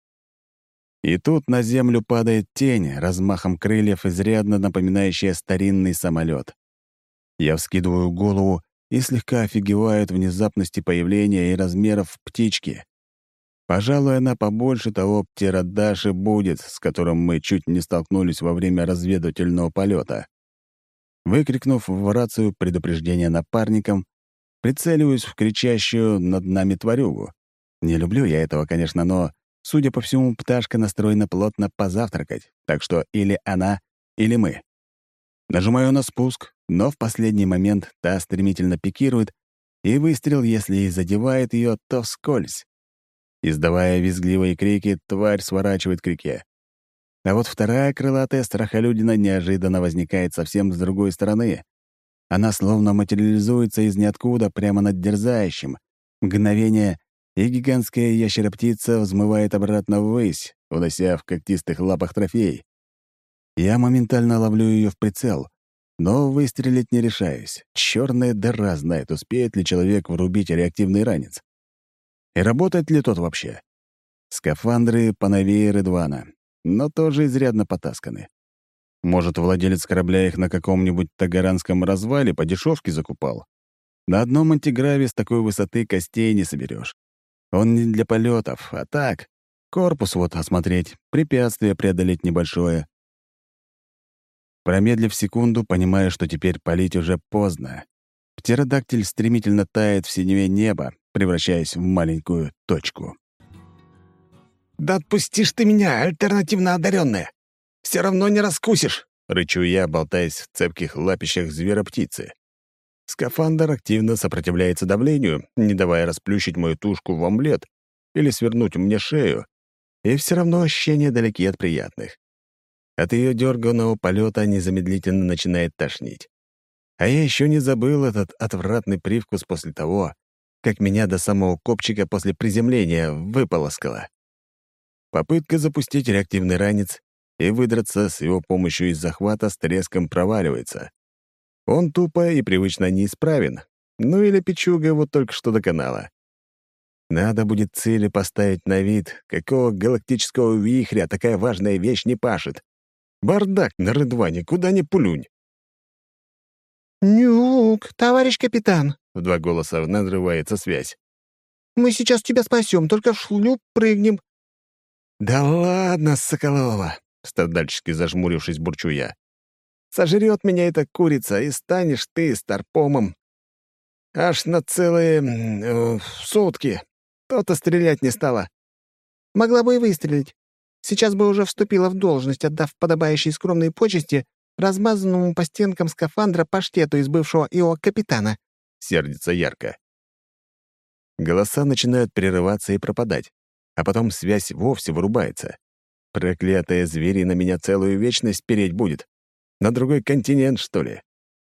[SPEAKER 4] И тут на землю падает тень, размахом крыльев изрядно напоминающая старинный самолет. Я вскидываю голову и слегка офигеваю от внезапности появления и размеров птички. Пожалуй, она побольше того птеродаши будет, с которым мы чуть не столкнулись во время разведывательного полета. Выкрикнув в рацию предупреждение напарникам, прицеливаюсь в кричащую над нами тварюгу. Не люблю я этого, конечно, но, судя по всему, пташка настроена плотно позавтракать, так что или она, или мы. Нажимаю на спуск, но в последний момент та стремительно пикирует, и выстрел, если и задевает ее, то вскользь. Издавая визгливые крики, тварь сворачивает к реке. А вот вторая крылатая страхолюдина неожиданно возникает совсем с другой стороны. Она словно материализуется из ниоткуда прямо над дерзающим. Мгновение, и гигантская ящероптица взмывает обратно ввысь, унося в когтистых лапах трофей. Я моментально ловлю ее в прицел, но выстрелить не решаюсь. Черная дыра знает, успеет ли человек врубить реактивный ранец. И работает ли тот вообще? Скафандры поновее Редвана, но тоже изрядно потасканы. Может, владелец корабля их на каком-нибудь тагаранском развале по дешевке закупал? На одном антиграве с такой высоты костей не соберешь. Он не для полетов, а так, корпус вот осмотреть, препятствие преодолеть небольшое. Промедлив секунду, понимаю, что теперь палить уже поздно. Птеродактиль стремительно тает в синеве неба, превращаясь в маленькую точку.
[SPEAKER 1] «Да отпустишь ты меня, альтернативно одаренная! Все равно не раскусишь!» — рычу я, болтаясь в цепких лапищах звероптицы. Скафандр активно сопротивляется давлению, не давая расплющить мою тушку в омлет или свернуть мне шею, и все равно ощущения далеки от приятных. От ее дерганного полета незамедлительно начинает тошнить. А я еще не забыл этот отвратный привкус после того, как меня до самого копчика после приземления выполоскало. Попытка запустить реактивный ранец,
[SPEAKER 4] и выдраться с его помощью из захвата с треском проваливается. Он тупо и привычно неисправен. Ну или печуга его только что доконала. Надо будет цели поставить на вид, какого галактического вихря такая важная вещь не пашет. Бардак на Рыдване, куда ни плюнь.
[SPEAKER 2] «Нюк, товарищ капитан!» —
[SPEAKER 4] В два голоса надрывается связь.
[SPEAKER 2] «Мы сейчас тебя спасем, только в шлюп прыгнем».
[SPEAKER 4] «Да ладно, Соколова!» — страдальчески зажмурившись, бурчу я. «Сожрет меня эта курица, и станешь ты старпомом. Аж на целые э, сутки. То-то стрелять не стала».
[SPEAKER 2] «Могла бы и выстрелить. Сейчас бы уже вступила в должность, отдав подобающие скромные почести размазанному по стенкам скафандра паштету из бывшего ИО капитана».
[SPEAKER 4] Сердится ярко. Голоса начинают прерываться и пропадать, а потом связь вовсе вырубается. Проклятая звери на меня целую вечность переть будет. На другой континент, что ли?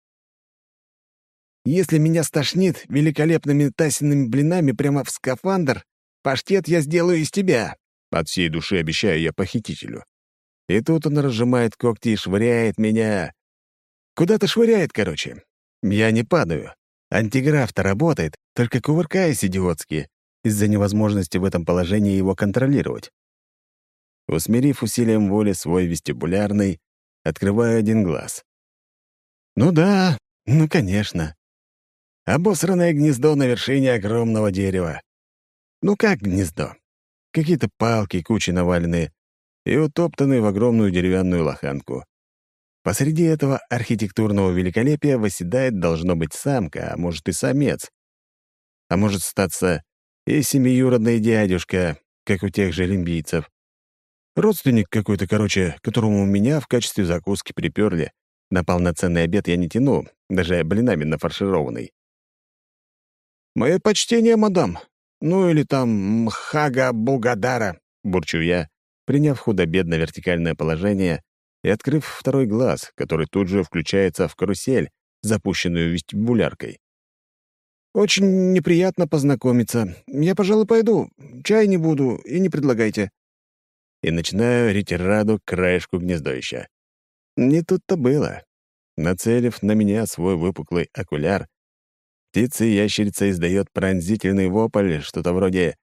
[SPEAKER 4] Если меня стошнит великолепными тасиными блинами прямо в скафандр, паштет я сделаю из тебя. От всей души обещаю я похитителю. И тут он разжимает когти и швыряет меня. Куда-то швыряет, короче. Я не падаю. Антиграф-то работает, только кувыркаясь идиотски, из-за невозможности в этом положении его контролировать. Усмирив усилием воли свой вестибулярный, открываю один глаз. Ну да, ну конечно. Обосранное гнездо на вершине огромного дерева. Ну как гнездо? Какие-то палки, кучи наваленные и утоптанные в огромную деревянную лоханку. Посреди этого архитектурного великолепия восседает, должно быть, самка, а может и самец. А может статься и семиюродный дядюшка, как у тех же лимбийцев. Родственник какой-то, короче, которому меня в качестве закуски приперли. На полноценный обед я не тяну, даже блинами нафаршированный. «Мое почтение, мадам. Ну или там Мхага Бугадара», — бурчу я, приняв худо-бедно вертикальное положение и открыв второй глаз, который тут же включается в карусель, запущенную вестибуляркой. «Очень неприятно познакомиться. Я, пожалуй, пойду. Чай не буду и не предлагайте». И начинаю ретираду к краешку гнездовища. Не тут-то было. Нацелив на меня свой выпуклый окуляр, птица-ящерица издает пронзительный вопль, что-то вроде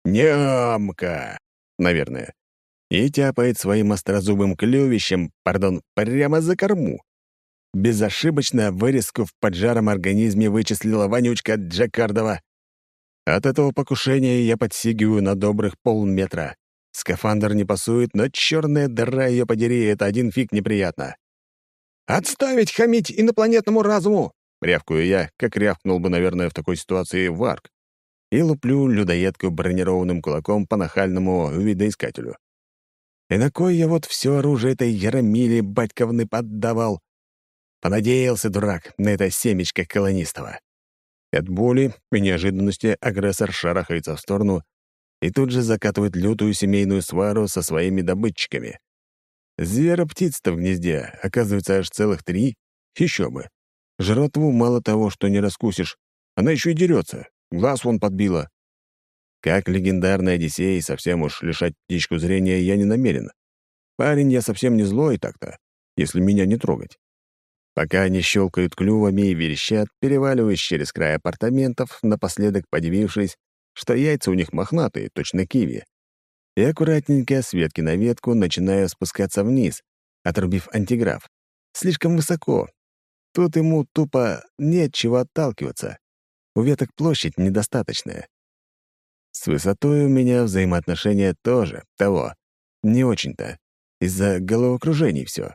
[SPEAKER 4] «Нямка!», наверное, и тяпает своим острозубым клювищем, пардон, прямо за корму. Безошибочно вырезку в поджаром организме вычислила вонючка Джаккардова. От этого покушения я подсигиваю на добрых полметра. Скафандр не пасует, но черная дыра ее подери, это один фиг неприятно. «Отставить хамить инопланетному разуму!» — рявкую я, как рявкнул бы, наверное, в такой ситуации Варк, и луплю людоедку бронированным кулаком по нахальному видоискателю. И на кой я вот все оружие этой Яромиле батьковны поддавал? Понадеялся, дурак, на это семечко колонистова. От боли и неожиданности агрессор шарахается в сторону и тут же закатывает лютую семейную свару со своими добытчиками. Звера-птиц-то в гнезде, оказывается, аж целых три. Еще бы. Жратву мало того, что не раскусишь, она еще и дерется. Глаз вон подбила. Как легендарный Одиссей, совсем уж лишать птичку зрения я не намерен. Парень я совсем не злой так-то, если меня не трогать. Пока они щелкают клювами и верещат, переваливаясь через край апартаментов, напоследок подивившись, что яйца у них мохнатые, точно киви. И аккуратненько с ветки на ветку начинаю спускаться вниз, отрубив антиграф. Слишком высоко. Тут ему тупо нет чего отталкиваться. У веток площадь недостаточная. С высотой у меня взаимоотношения тоже того. Не очень-то. Из-за головокружений все.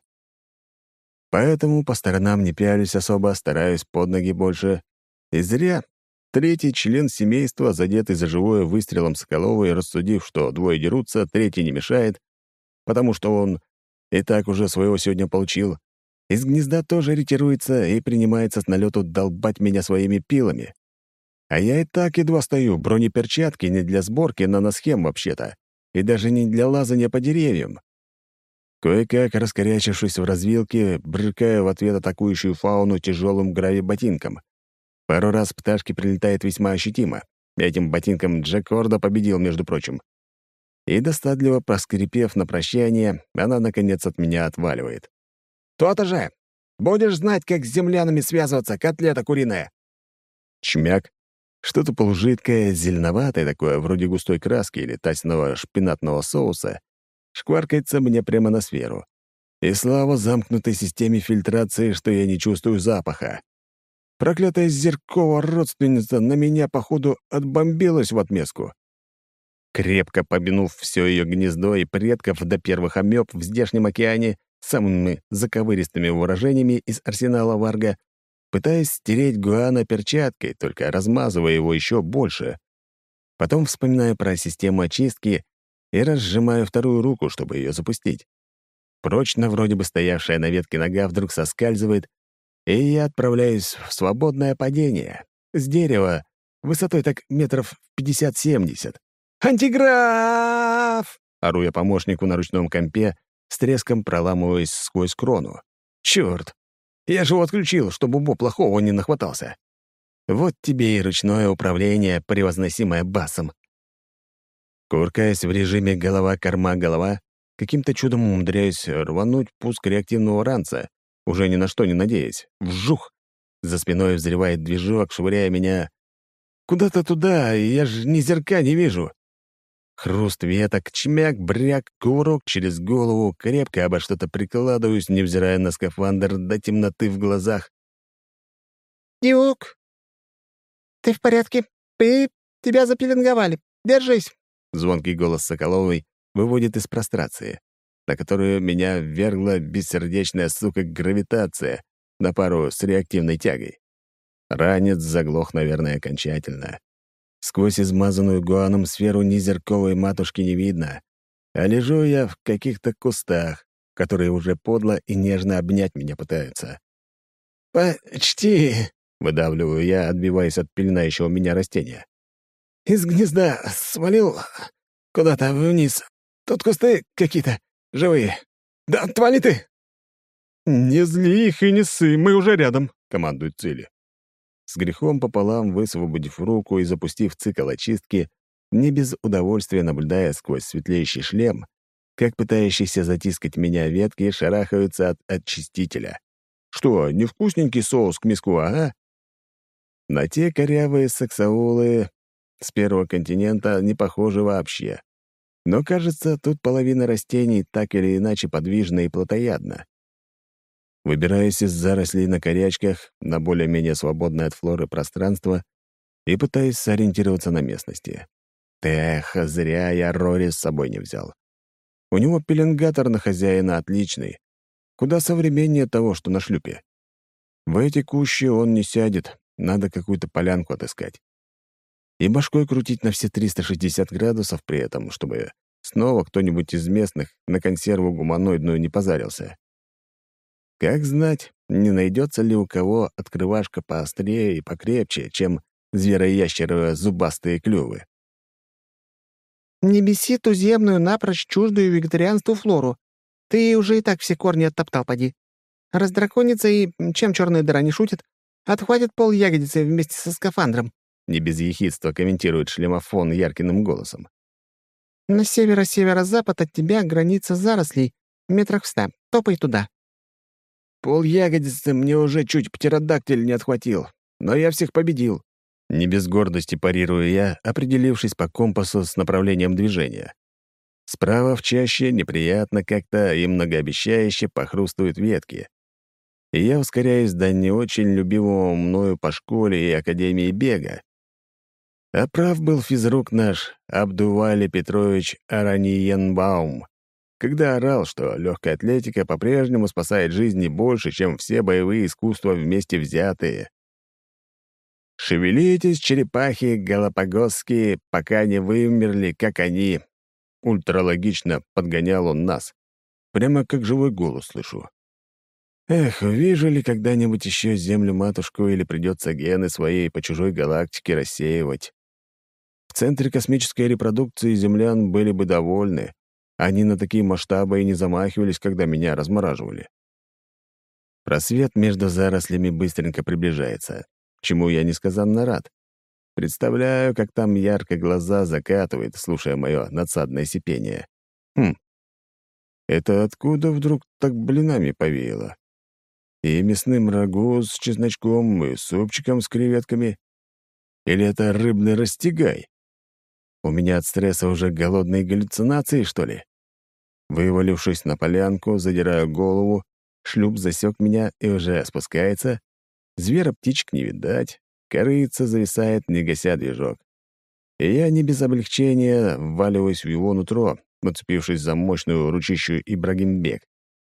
[SPEAKER 4] Поэтому по сторонам не пялюсь особо, стараюсь под ноги больше. И зря. Третий член семейства, задетый за живое выстрелом Соколовой, рассудив, что двое дерутся, третий не мешает, потому что он и так уже своего сегодня получил, из гнезда тоже ретируется и принимается с налету долбать меня своими пилами. А я и так едва стою, бронеперчатки не для сборки наносхем вообще-то, и даже не для лазания по деревьям. Кое-как, раскорячившись в развилке, брыкаю в ответ атакующую фауну тяжелым грави-ботинком. Пару раз пташки прилетает весьма ощутимо. Этим ботинком Джаккарда победил, между прочим. и, достатливо проскрипев на прощание, она, наконец, от меня отваливает.
[SPEAKER 1] «То-то же! Будешь знать, как с землянами связываться, котлета куриная!»
[SPEAKER 4] Чмяк. Что-то полужидкое, зеленоватое такое, вроде густой краски или тасяного шпинатного соуса, шкваркается мне прямо на сферу. И слава замкнутой системе фильтрации, что я не чувствую запаха. Проклятая Зеркова родственница на меня, походу, отбомбилась в отместку. Крепко помянув все ее гнездо и предков до первых амеб в здешнем океане самыми заковыристыми выражениями из арсенала Варга, пытаясь стереть Гуана перчаткой, только размазывая его еще больше. Потом вспоминаю про систему очистки и разжимаю вторую руку, чтобы ее запустить. Прочно вроде бы стоявшая на ветке нога вдруг соскальзывает, и я отправляюсь в свободное падение. С дерева, высотой так метров пятьдесят-семьдесят. «Антиграф!» — ору я помощнику на ручном компе, с треском проламываясь сквозь крону. «Чёрт! Я же его отключил, чтобы Бо плохого не нахватался. Вот тебе и ручное управление, превозносимое басом». Куркаясь в режиме голова-корма-голова, каким-то чудом умудряюсь рвануть пуск реактивного ранца, уже ни на что не надеясь. Вжух! За спиной взрывает движок, швыряя меня куда-то туда, и я же ни зерка не вижу. Хруст веток, чмяк, бряк, кувырок через голову, крепко обо что-то прикладываюсь, невзирая на скафандр до темноты в глазах.
[SPEAKER 2] «Дюк, ты в порядке? Ты... Тебя запеленговали. Держись!»
[SPEAKER 4] Звонкий голос Соколовой выводит из прострации, на которую меня ввергла бессердечная сука гравитация на пару с реактивной тягой. Ранец заглох, наверное, окончательно. Сквозь измазанную гуаном сферу ни зерковой матушки не видно, а лежу я в каких-то кустах, которые уже подло и нежно обнять меня пытаются. «Почти!» — выдавливаю я, отбиваясь от пеленающего меня растения. «Из гнезда свалил куда-то вниз. Тут кусты какие-то живые. Да отвали ты!»
[SPEAKER 3] «Не зли их и не ссы, мы уже рядом», — командует Цили.
[SPEAKER 4] С грехом пополам, высвободив руку и запустив цикл очистки, не без удовольствия наблюдая сквозь светлеющий шлем, как пытающиеся затискать меня ветки шарахаются от очистителя. Что, невкусненький соус к миску, ага? На те корявые саксаулы с первого континента не похожи вообще. Но, кажется, тут половина растений так или иначе подвижна и плотоядна. Выбираюсь из зарослей на корячках на более-менее свободное от флоры пространство и пытаюсь сориентироваться на местности. Эх, зря я Рори с собой не взял. У него пеленгатор на хозяина отличный, куда современнее того, что на шлюпе. В эти кущи он не сядет, надо какую-то полянку отыскать. И башкой крутить на все триста шестьдесят градусов при этом, чтобы снова кто-нибудь из местных на консерву гуманоидную не позарился. Как знать, не найдется ли у кого открывашка поострее и покрепче, чем звероящеровые зубастые клювы.
[SPEAKER 2] «Не беси туземную, напрочь чуждую вегетарианству флору. Ты уже и так все корни оттоптал, поди. Раздраконится и, чем черная дыра не шутит, отхватит пол ягодицы вместе со скафандром»,
[SPEAKER 4] — не без ехидства комментирует шлемофон яркиным голосом.
[SPEAKER 2] «На северо-северо-запад от тебя граница зарослей, метрах в ста. Топай туда».
[SPEAKER 4] Пол ягодицы мне уже чуть птеродактиль не отхватил, но я всех победил. Не без гордости парирую я, определившись по компасу с направлением движения. Справа в чаще неприятно как-то и многообещающе похрустывают ветки. И я ускоряюсь до не очень любимого мною по школе и академии бега. А прав был физрук наш Абдували Петрович Араниенбаум, когда орал, что легкая атлетика по-прежнему спасает жизни больше, чем все боевые искусства вместе взятые. «Шевелитесь, черепахи галапагосские, пока не вымерли, как они!» Ультралогично подгонял он нас. Прямо как живой голос слышу. Эх, увижу ли когда-нибудь еще Землю-матушку или придется гены своей по чужой галактике рассеивать. В центре космической репродукции землян были бы довольны. Они на такие масштабы и не замахивались, когда меня размораживали. Просвет между зарослями быстренько приближается, чему я несказанно рад. Представляю, как там ярко глаза закатывает, слушая мое надсадное сипение. Хм, это откуда вдруг так блинами повеяло? И мясным рагу с чесночком, и супчиком с креветками? Или это рыбный растягай? У меня от стресса уже голодные галлюцинации, что ли? Вывалившись на полянку, задираю голову, шлюп засек меня и уже спускается. Звера-птичек не видать, корыца зависает, не гася движок. И я не без облегчения вваливаюсь в его нутро, нацепившись за мощную ручищу Ибрагимбек.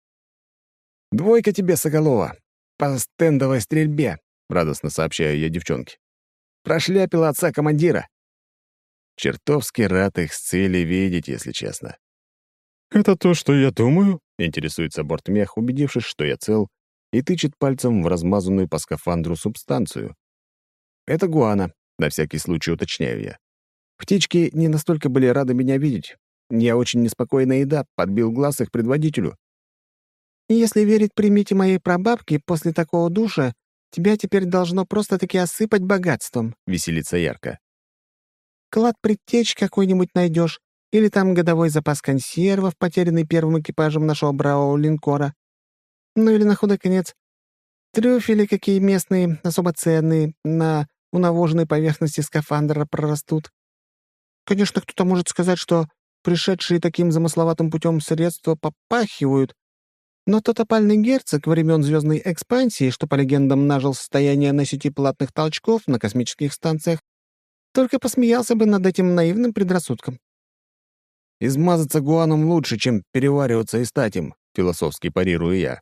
[SPEAKER 4] «Двойка тебе, Соколова! По стендовой стрельбе!» — радостно сообщаю я девчонке. «Прошляпила отца командира!» Чертовски рад их с цели видеть, если честно.
[SPEAKER 3] «Это то, что я думаю?»
[SPEAKER 4] — интересуется бортмех, убедившись, что я цел, и тычет пальцем в размазанную по скафандру субстанцию. «Это гуана», — на всякий случай уточняю я. «Птички не настолько были рады меня видеть. Я очень неспокойная еда, подбил глаз их предводителю».
[SPEAKER 2] «Если верить примите моей прабабки, после такого душа тебя теперь должно просто-таки осыпать богатством», — веселится ярко. «Клад предтеч какой-нибудь найдешь, или там годовой запас консервов, потерянный первым экипажем нашего бравого линкора. Ну или на худой конец трюфели какие местные, особо ценные, на унавоженной поверхности скафандра прорастут. Конечно, кто-то может сказать, что пришедшие таким замысловатым путем средства попахивают, но тот опальный герцог времен звездной экспансии, что, по легендам, нажил состояние на сети платных толчков на космических станциях, только посмеялся бы над этим наивным предрассудком.
[SPEAKER 4] «Измазаться гуаном лучше, чем перевариваться и стать им», — философски парирую я.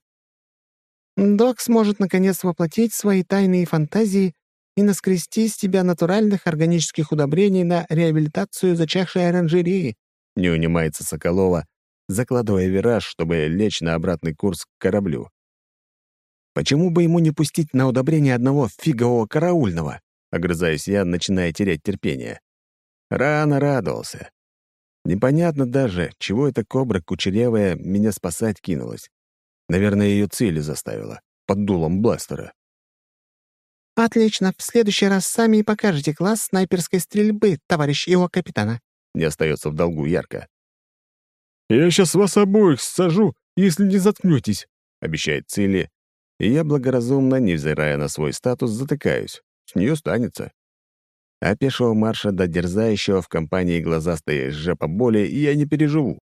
[SPEAKER 2] Док сможет, наконец, воплотить свои тайные фантазии и наскрести с тебя натуральных органических удобрений на реабилитацию зачахшей оранжереи»,
[SPEAKER 4] — не унимается Соколова, закладывая вираж, чтобы лечь на обратный курс к кораблю. «Почему бы ему не пустить на удобрение одного фигового караульного?» — огрызаюсь я, начиная терять терпение. Рано радовался. Непонятно даже, чего эта кобра кучерявая меня спасать кинулась. Наверное, ее цели заставила, под дулом бластера.
[SPEAKER 2] «Отлично. В следующий раз сами и покажете класс снайперской стрельбы, товарищ его капитана».
[SPEAKER 4] Не остается в долгу ярко.
[SPEAKER 3] «Я сейчас вас обоих сажу, если не заткнетесь»,
[SPEAKER 4] — обещает Цилли, и я благоразумно, невзирая на свой статус, затыкаюсь. С нее станется. А пешего марша до дерзающего в компании глазастой жепа боли я не переживу.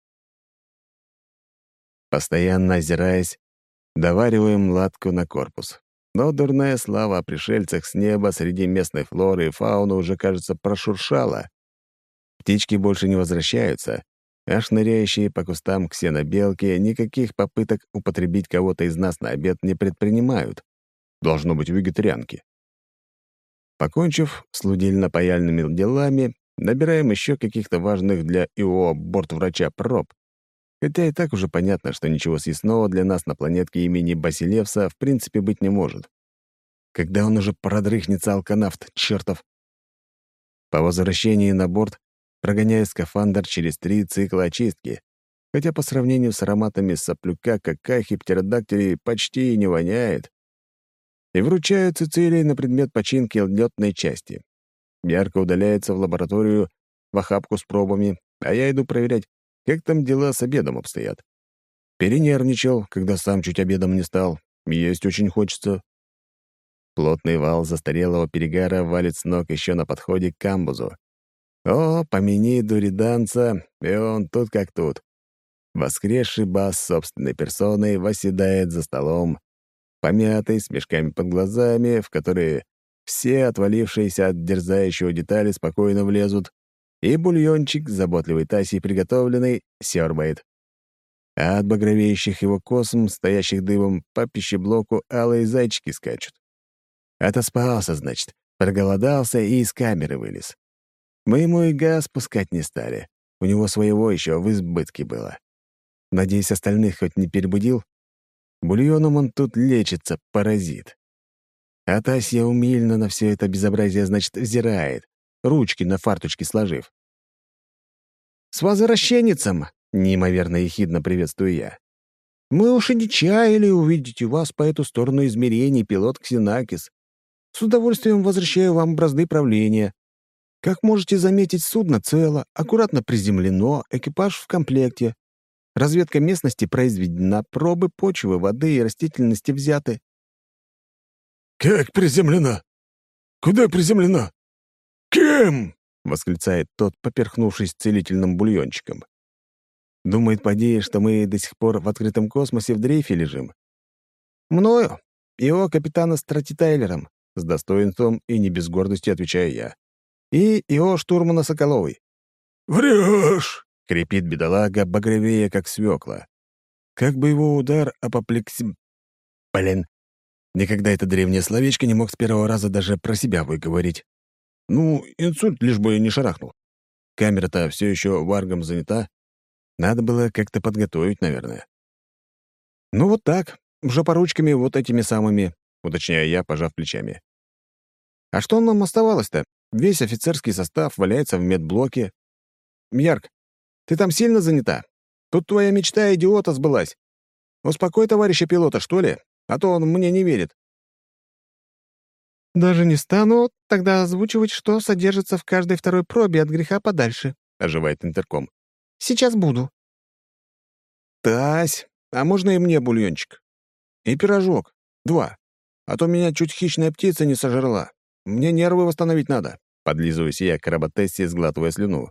[SPEAKER 4] Постоянно озираясь, довариваем ладку на корпус. Но дурная слава о пришельцах с неба среди местной флоры и фауны уже, кажется, прошуршала. Птички больше не возвращаются, а шныряющие по кустам ксенобелки никаких попыток употребить кого-то из нас на обед не предпринимают. Должно быть вегетарианки. Покончив с лудильно-паяльными делами, набираем еще каких-то важных для ИО бортврача проб, хотя и так уже понятно, что ничего съестного для нас на планетке имени Басилевса в принципе быть не может. Когда он уже продрыхнется, алканавт, чертов? По возвращении на борт прогоняю скафандр через три цикла очистки, хотя по сравнению с ароматами соплюка, какахи, птеродактилей почти и не воняет. И вручаю Цицилии на предмет починки лётной части. Ярко удаляется в лабораторию в охапку с пробами, а я иду проверять, как там дела с обедом обстоят. Перенервничал, когда сам чуть обедом не стал. Есть очень хочется. Плотный вал застарелого перегара валит с ног еще на подходе к камбузу. О, помяни дуриданца, и он тут как тут. Воскресший бас собственной персоной восседает за столом, помятый, с мешками под глазами, в которые все отвалившиеся от дерзающего детали спокойно влезут, и бульончик, заботливый Тасей приготовленный, сёрбает. А от багровеющих его косм, стоящих дымом, по пищеблоку алые зайчики скачут. Отоспался, значит, проголодался и из камеры вылез. Мы ему и газ пускать не стали. У него своего еще в избытке было. Надеюсь, остальных хоть не перебудил? Бульоном он тут лечится, паразит. А Тасья умильно на все это безобразие, значит, взирает, ручки на фарточке сложив. «С возвращенницем!» — неимоверно ехидно приветствую я. «Мы уж и не чаяли увидеть вас по эту сторону измерений, пилот Ксенакис. С удовольствием возвращаю вам бразды правления.
[SPEAKER 1] Как можете заметить, судно цело, аккуратно приземлено, экипаж в комплекте. Разведка местности произведена, пробы почвы, воды и растительности взяты.
[SPEAKER 3] «Как приземлено? Куда приземлено? Кем?» — восклицает тот, поперхнувшись целительным бульончиком.
[SPEAKER 1] Думает, поди, что мы до сих пор в открытом космосе в дрейфе лежим. Мною, его капитана Стратитайлером, с достоинством и не без гордости отвечаю я. И его штурмана Соколовой.
[SPEAKER 3] «Врешь!»
[SPEAKER 1] — крепит бедолага, багровее, как свекла. Как бы его удар апоплексим... Блин, никогда это древнее словечко не мог с первого раза даже про себя выговорить. Ну, инсульт лишь бы не шарахнул. Камера-то все еще варгом занята. Надо было как-то подготовить, наверное. Ну вот так, жопоручками вот этими самыми, уточняю я, пожав плечами. А что нам оставалось-то? Весь офицерский состав валяется в медблоке. Ярк, ты там сильно занята? Тут твоя мечта идиота сбылась. Успокой товарища пилота, что ли? А то он мне не верит.
[SPEAKER 2] «Даже не стану тогда озвучивать, что содержится в каждой второй пробе от греха подальше»,
[SPEAKER 1] — оживает интерком.
[SPEAKER 2] «Сейчас буду».
[SPEAKER 1] «Тась, а можно и мне бульончик? И пирожок. Два. А то меня чуть хищная птица не сожрала. Мне нервы восстановить надо». Подлизываюсь я к роботессе, сглатывая слюну.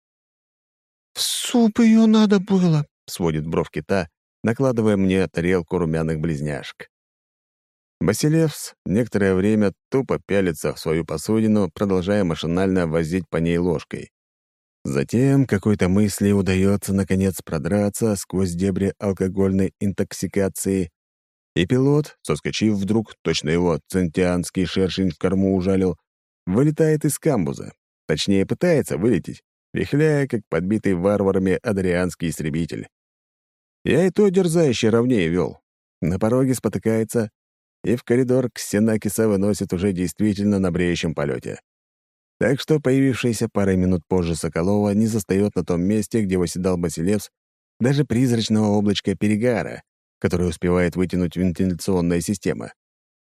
[SPEAKER 2] «В суп ее надо было»,
[SPEAKER 1] — сводит бровки та, накладывая мне тарелку румяных близняшек. Басилевс некоторое время тупо пялится в свою посудину, продолжая машинально возить по ней ложкой. Затем какой-то мысли удается, наконец, продраться сквозь дебри алкогольной интоксикации, и пилот, соскочив вдруг, точно его центианский шершень в корму ужалил, вылетает из камбуза. Точнее, пытается вылететь, вихляя, как подбитый варварами адрианский истребитель. Я и то дерзающе ровнее вел. На пороге спотыкается, и в коридор Ксенакиса выносит уже действительно на бреющем полете. Так что появившаяся парой минут позже Соколова не застаёт на том месте, где восседал Басилевс, даже призрачного облачка перегара, который успевает вытянуть вентиляционная система.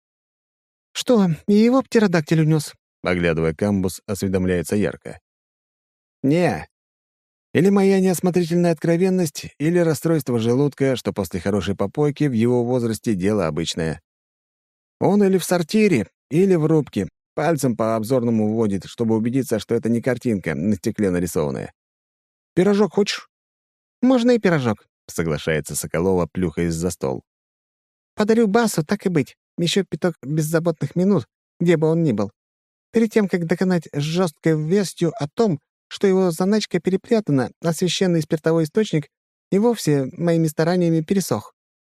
[SPEAKER 2] «Что, и его птеродактиль унес?»
[SPEAKER 1] Оглядывая камбус, осведомляется ярко. «Не. Или моя неосмотрительная откровенность, или расстройство желудка, что после хорошей попойки в его возрасте дело обычное. Он или в сортире, или в рубке, пальцем по обзорному вводит, чтобы убедиться, что это не картинка на стекле нарисованная. Пирожок хочешь?»
[SPEAKER 2] «Можно и пирожок»,
[SPEAKER 1] — соглашается Соколова, плюхаясь за стол.
[SPEAKER 2] «Подарю Басу, так и быть. Еще пяток беззаботных минут, где бы он ни был. Перед тем, как доконать жесткой вестью о том, что его заначка перепрятана, а священный спиртовой источник и вовсе моими стараниями пересох».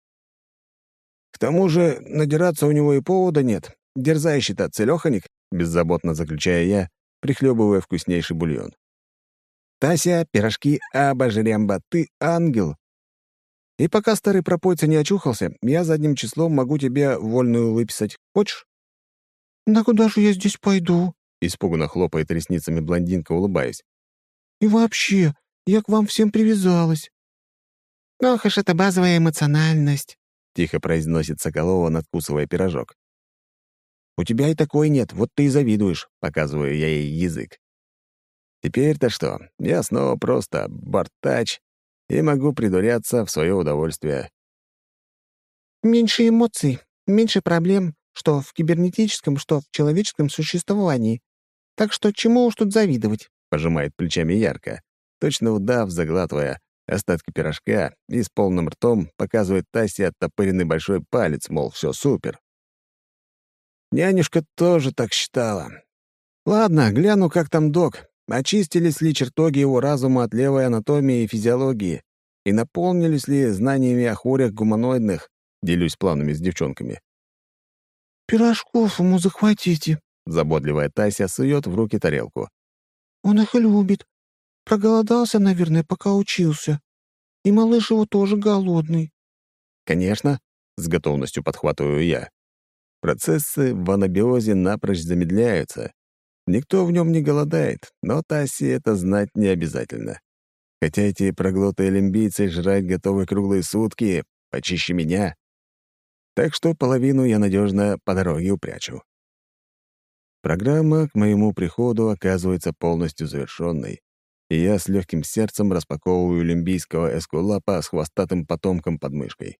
[SPEAKER 1] «К тому же надираться у него и повода нет. Дерзающий-то целёханик», — беззаботно заключая я, прихлебывая вкуснейший бульон. «Тася, пирожки, абажеремба, ты ангел. И пока старый пропойца не очухался, я задним числом могу тебе вольную выписать. Хочешь?»
[SPEAKER 2] «Да куда же я здесь пойду?»
[SPEAKER 1] — испуганно хлопает ресницами блондинка, улыбаясь.
[SPEAKER 2] «И вообще, я к вам всем привязалась». «Ох уж эта базовая эмоциональность»,
[SPEAKER 1] — тихо произносит Соколова, надкусывая пирожок. «У тебя и такой нет, вот ты и завидуешь», — показываю я ей язык. Теперь-то что, я снова просто бортач и могу придуряться в свое удовольствие.
[SPEAKER 2] «Меньше эмоций, меньше проблем, что в кибернетическом, что в человеческом существовании. Так что чему уж тут завидовать?»
[SPEAKER 1] — пожимает плечами ярко, точно удав, заглатывая остатки пирожка и с полным ртом показывает Тасе оттопыренный большой палец, мол, все супер. Нянюшка тоже так считала. Ладно, гляну, как там док. Очистились ли чертоги его разума от левой анатомии и физиологии, и наполнились ли знаниями о хворях гуманоидных, делюсь планами с девчонками.
[SPEAKER 2] «Пирожков ему захватите»,
[SPEAKER 1] — заботливая Тася сует в руки тарелку.
[SPEAKER 2] «Он их любит. Проголодался, наверное, пока учился. И малыш его тоже голодный».
[SPEAKER 1] «Конечно», — с готовностью подхватываю я. Процессы в анабиозе напрочь замедляются. Никто в нем не голодает, но Тасе это знать не обязательно. Хотя эти проглотые лимбийцы жрать готовы круглые сутки, почище меня. Так что половину я надежно по дороге упрячу.
[SPEAKER 4] Программа к моему приходу оказывается полностью завершенной, и я с легким сердцем распаковываю лимбийского эскулапа с хвостатым потомком под мышкой.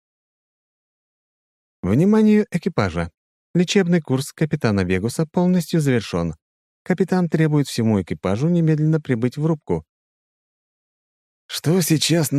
[SPEAKER 2] Вниманию экипажа. Лечебный курс капитана Вегуса полностью завершен. Капитан требует всему экипажу немедленно прибыть в рубку.
[SPEAKER 4] «Что сейчас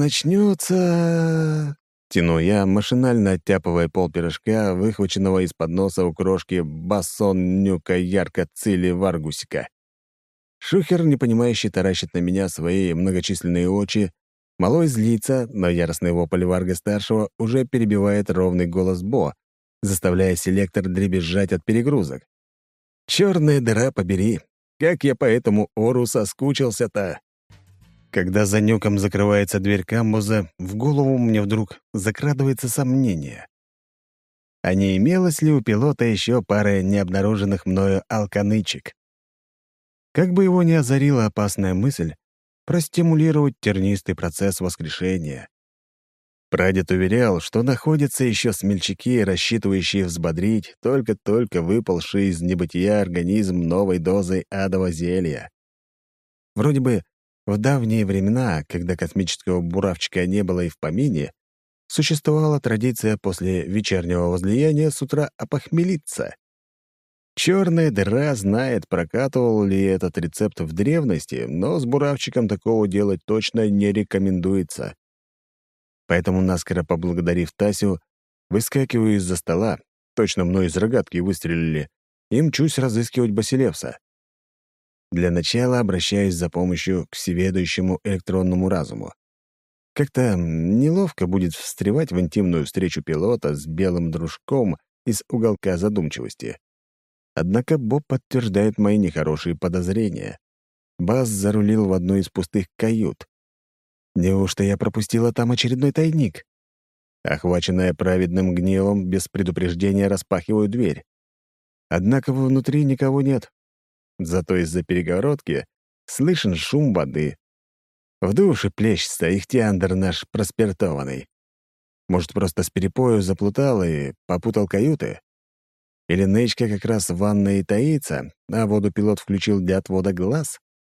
[SPEAKER 4] начнется?» — тяну я, машинально оттяпывая пол пирожка, выхваченного из-под носа у крошки бассон нюка ярко цили варгусика. Шухер, непонимающе, таращит на меня свои многочисленные очи. Малой злится, но яростный вопль Варга-старшего уже перебивает ровный голос Бо, заставляя селектор дребезжать от перегрузок. «Черная дыра побери! Как я по этому ору соскучился-то!» Когда за нюком закрывается дверь камбуза, в голову мне вдруг закрадывается сомнение. А не имелось ли у пилота еще пары необнаруженных мною алканычек? Как бы его ни озарила опасная мысль, простимулировать тернистый процесс воскрешения. Прадед уверял, что находятся еще смельчаки, рассчитывающие взбодрить только-только выпалший из небытия организм новой дозой адового зелья. Вроде бы в давние времена, когда космического буравчика не было и в помине, существовала традиция после вечернего возлияния с утра опохмелиться. Черная дыра знает, прокатывал ли этот рецепт в древности, но с буравчиком такого делать точно не рекомендуется. Поэтому, наскоро поблагодарив Тасю, выскакиваю из-за стола, точно мной из рогатки выстрелили, и мчусь разыскивать Басилевса. Для начала обращаюсь за помощью к всеведущему электронному разуму. Как-то неловко будет встревать в интимную встречу пилота с белым дружком из уголка задумчивости. Однако Боб подтверждает мои нехорошие подозрения. Бас зарулил в одну из пустых кают. Неужто я пропустила там очередной тайник? Охваченная праведным гневом, без предупреждения распахиваю дверь. Однако внутри никого нет. Зато из-за перегородки слышен шум воды. В душе плещется ихтиандр наш проспиртованный. Может, просто с перепою заплутал и попутал каюты? Или нычка как раз в ванной и таится, а воду пилот включил для отвода глаз?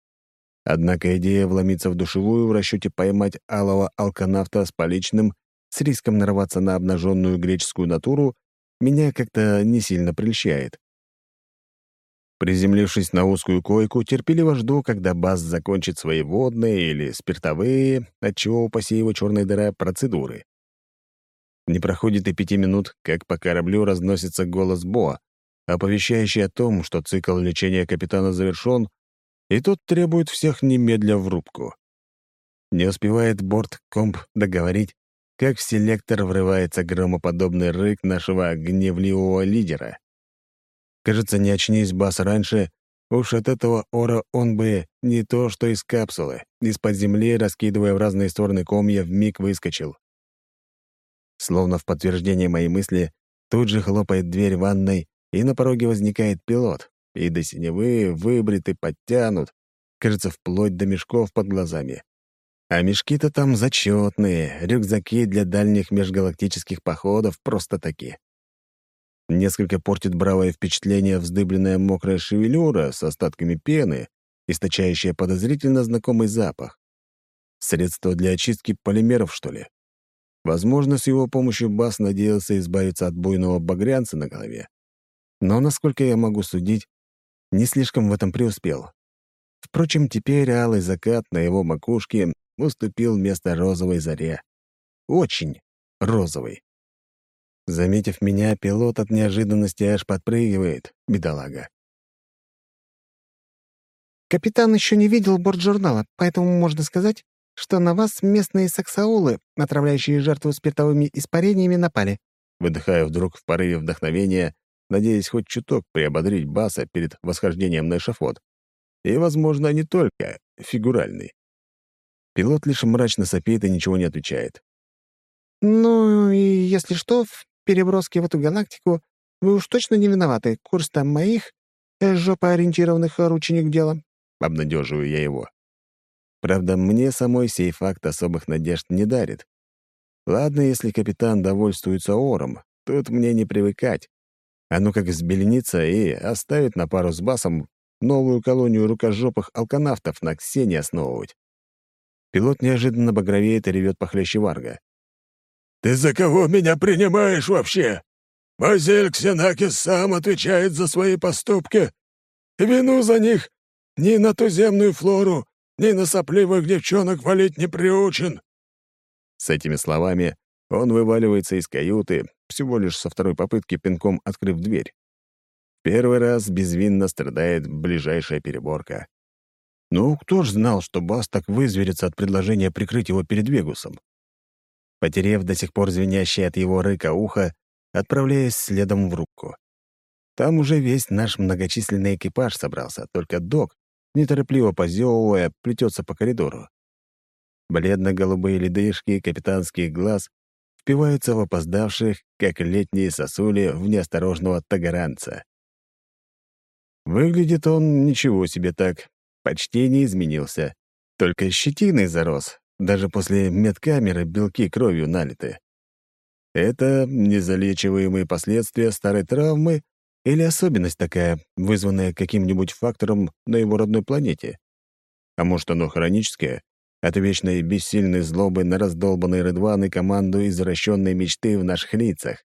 [SPEAKER 4] Однако идея вломиться в душевую в расчете поймать алого алканавта с поличным с риском нарваться на обнаженную греческую натуру меня как-то не сильно прельщает. Приземлившись на узкую койку, терпеливо жду, когда Бас закончит свои водные или спиртовые, отчего упаси его черная дыра, процедуры. Не проходит и пяти минут, как по кораблю разносится голос Бо, оповещающий о том, что цикл лечения капитана завершен, и тот требует всех немедля в рубку. Не успевает борт-комп договорить, как в селектор врывается громоподобный рык нашего гневливого лидера. Кажется, не очнись Бас раньше, уж от этого ора он бы не то что из капсулы, из-под земли, раскидывая в разные стороны комья, вмиг выскочил. Словно в подтверждение моей мысли, тут же хлопает дверь ванной, и на пороге возникает пилот, и до синевы выбрит и подтянут, кажется, вплоть до мешков под глазами. А мешки-то там зачетные, рюкзаки для дальних межгалактических походов просто таки. Несколько портит бравое впечатление вздыбленная мокрая шевелюра с остатками пены, источающая подозрительно знакомый запах. Средство для очистки полимеров, что ли? Возможно, с его помощью Бас надеялся избавиться от буйного багрянца на голове. Но, насколько я могу судить, не слишком в этом преуспел. Впрочем, теперь алый закат на его макушке уступил место розовой заре. Очень розовой. Заметив меня, пилот от неожиданности аж подпрыгивает, бедолага.
[SPEAKER 2] Капитан еще не видел бортжурнала, поэтому можно сказать, что на вас местные саксаулы, отравляющие жертву спиртовыми испарениями, напали.
[SPEAKER 4] Выдыхаю вдруг в порыве вдохновения, надеясь хоть чуток приободрить Баса перед восхождением на эшафот. И, возможно, не только фигуральный. Пилот лишь мрачно сопит и ничего не отвечает.
[SPEAKER 2] Ну и если что, в переброске в эту галактику вы уж точно не виноваты. Курс там моих, э, жопоориентированных рученик дела.
[SPEAKER 4] Обнадеживаю я его. Правда, мне самой сей факт особых надежд не дарит. Ладно, если капитан довольствуется ором, тут мне не привыкать.
[SPEAKER 1] А ну как взбеленится и оставит на пару с басом новую колонию рукожопых алканавтов на Ксении основывать. Пилот неожиданно багровеет и ревет похлеще Варга.
[SPEAKER 6] «Ты за кого меня принимаешь вообще? Базиль Ксенакис сам отвечает за свои поступки. И вину за них ни на туземную флору, ни на сопливых девчонок валить не приучен».
[SPEAKER 1] С этими словами он вываливается из каюты, всего лишь со второй попытки пинком открыв дверь. Первый раз безвинно страдает ближайшая переборка. Ну, кто ж знал, что Бас так вызверится от предложения прикрыть его перед Вегусом? Потерев до сих пор звенящее от его рыка ухо, отправляясь следом в рубку. Там уже весь наш многочисленный экипаж собрался, только док, неторопливо позевывая, плетется по коридору. Бледно-голубые ледышки капитанских глаз впиваются в опоздавших, как летние сосули в неосторожного тагаранца. Выглядит он ничего себе так, почти не изменился. Только щетиной зарос, даже после медкамеры белки кровью налиты. Это незалечиваемые последствия старой травмы или особенность такая, вызванная каким-нибудь фактором на его родной планете? А может, оно хроническое, от вечной бессильной злобы на раздолбанный Редван и команду извращенной мечты в наших лицах?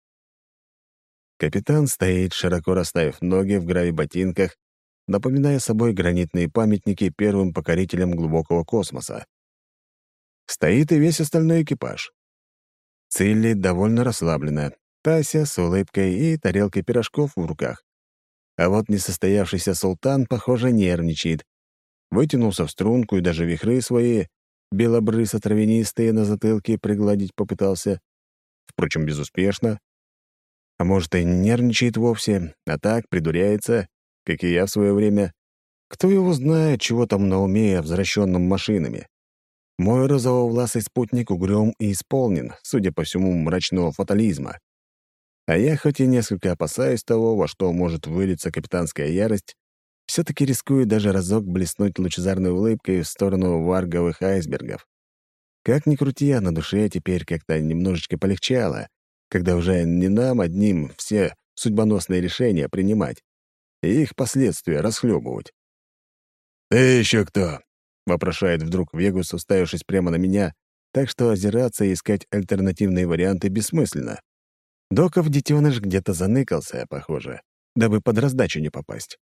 [SPEAKER 1] Капитан стоит, широко расставив ноги в гравий-ботинках, напоминая собой гранитные памятники первым покорителям глубокого космоса. Стоит и весь остальной экипаж. Цилли довольно расслаблена, Тася с улыбкой и тарелкой пирожков в руках. А вот несостоявшийся султан, похоже, нервничает. Вытянулся в струнку и даже вихры свои, белобрысо-травянистые на затылке, пригладить попытался. Впрочем, безуспешно. А может, и не нервничает вовсе, а так придуряется, как и я в свое время. Кто его знает, чего там на уме возвращенным машинами. Мой розововласый спутник угрюм и исполнен, судя по всему, мрачного фатализма. А я, хоть и несколько опасаюсь того, во что может вылиться капитанская ярость, все-таки рискую даже разок блеснуть лучезарной улыбкой в сторону варговых айсбергов. Как ни крути, а на душе теперь как-то немножечко полегчало, когда уже не нам одним все судьбоносные решения принимать и их последствия расхлебывать.
[SPEAKER 6] «Ты еще кто?» — вопрошает вдруг Вегус, уставившись прямо на меня, так что озираться и искать альтернативные варианты бессмысленно.
[SPEAKER 1] Доков детеныш где-то заныкался, похоже, дабы под раздачу не попасть.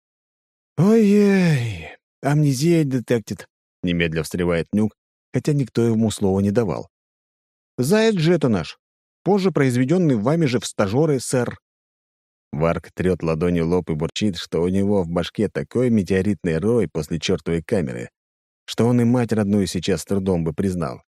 [SPEAKER 2] «Ой-ой, амнезия детектит»,
[SPEAKER 1] — немедля встревает Нюк, хотя никто ему слова не давал.
[SPEAKER 2] «Заяц же это наш, позже произведенный вами же в стажеры, сэр».
[SPEAKER 1] Варг трет ладонью лоб и бурчит, что у него в башке такой метеоритный рой после чертовой камеры, что он и мать родную сейчас с трудом бы признал.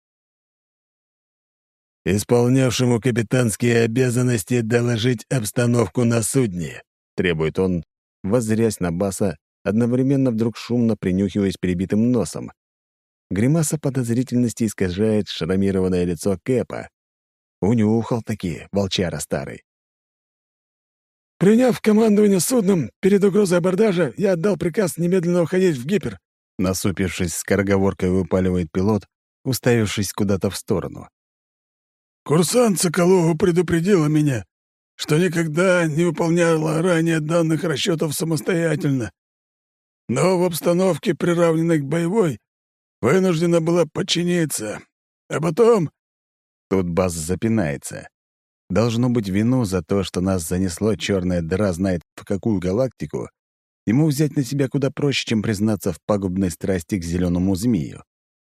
[SPEAKER 6] «Исполнявшему капитанские обязанности доложить обстановку на судне»,
[SPEAKER 1] — требует он, воззрясь на Баса, одновременно вдруг шумно принюхиваясь перебитым носом. Гримаса подозрительности искажает шрамированное лицо Кэпа. Унюхал таки, волчара старый.
[SPEAKER 6] «Приняв командование судном, перед угрозой абордажа я отдал приказ немедленно уходить в гипер»,
[SPEAKER 1] насупившись, скороговоркой выпаливает пилот, уставившись куда-то в сторону.
[SPEAKER 6] «Курсант Соколова предупредила меня, что никогда не выполняла ранее данных расчетов самостоятельно, но в обстановке, приравненной к боевой, вынуждена была подчиниться. А потом...»
[SPEAKER 1] Тут Бас запинается. Должно быть, вину за то, что нас занесло черная дыра знает в какую галактику, ему взять на себя куда проще, чем признаться в пагубной страсти к зеленому змею.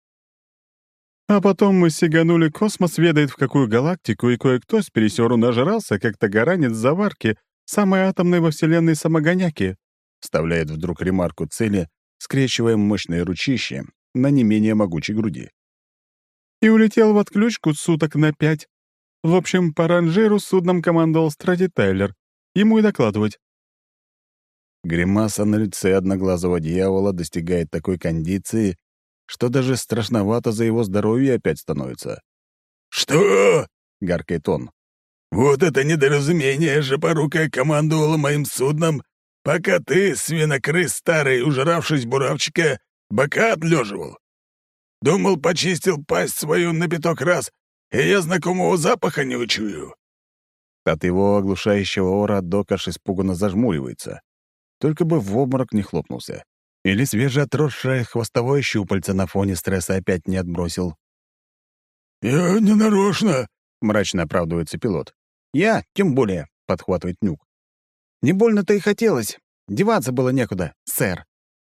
[SPEAKER 3] А потом мы сиганули, космос ведает в какую галактику, и кое-кто с пересеру нажрался, как тагаранец заварки, самой атомной во Вселенной самогоняки,
[SPEAKER 1] вставляет вдруг ремарку цели, скрещивая мощные ручища на не менее могучей груди.
[SPEAKER 3] И улетел в отключку суток на пять. В общем, по ранжиру судном командовал Страти Тайлер. Ему и докладывать.
[SPEAKER 1] Гримаса на лице одноглазого дьявола достигает такой кондиции, что даже страшновато за его здоровье опять становится.
[SPEAKER 6] «Что?»
[SPEAKER 1] — гаркает он.
[SPEAKER 6] «Вот это недоразумение жопорукая командовала моим судном, пока ты, свинокрыс старый, ужравшись буравчика, бока отлеживал. Думал, почистил пасть свою на пяток раз, и я знакомого запаха не учую.
[SPEAKER 4] От его оглушающего ора док аж испуганно зажмуривается. Только бы в обморок не хлопнулся. Или свежеотросшее хвостовое щупальце на фоне стресса опять не отбросил.
[SPEAKER 6] «Я не нарочно»,
[SPEAKER 4] — мрачно оправдывается пилот. «Я, тем более», — подхватывает Нюк. «Не больно-то и хотелось. Деваться было некуда, сэр».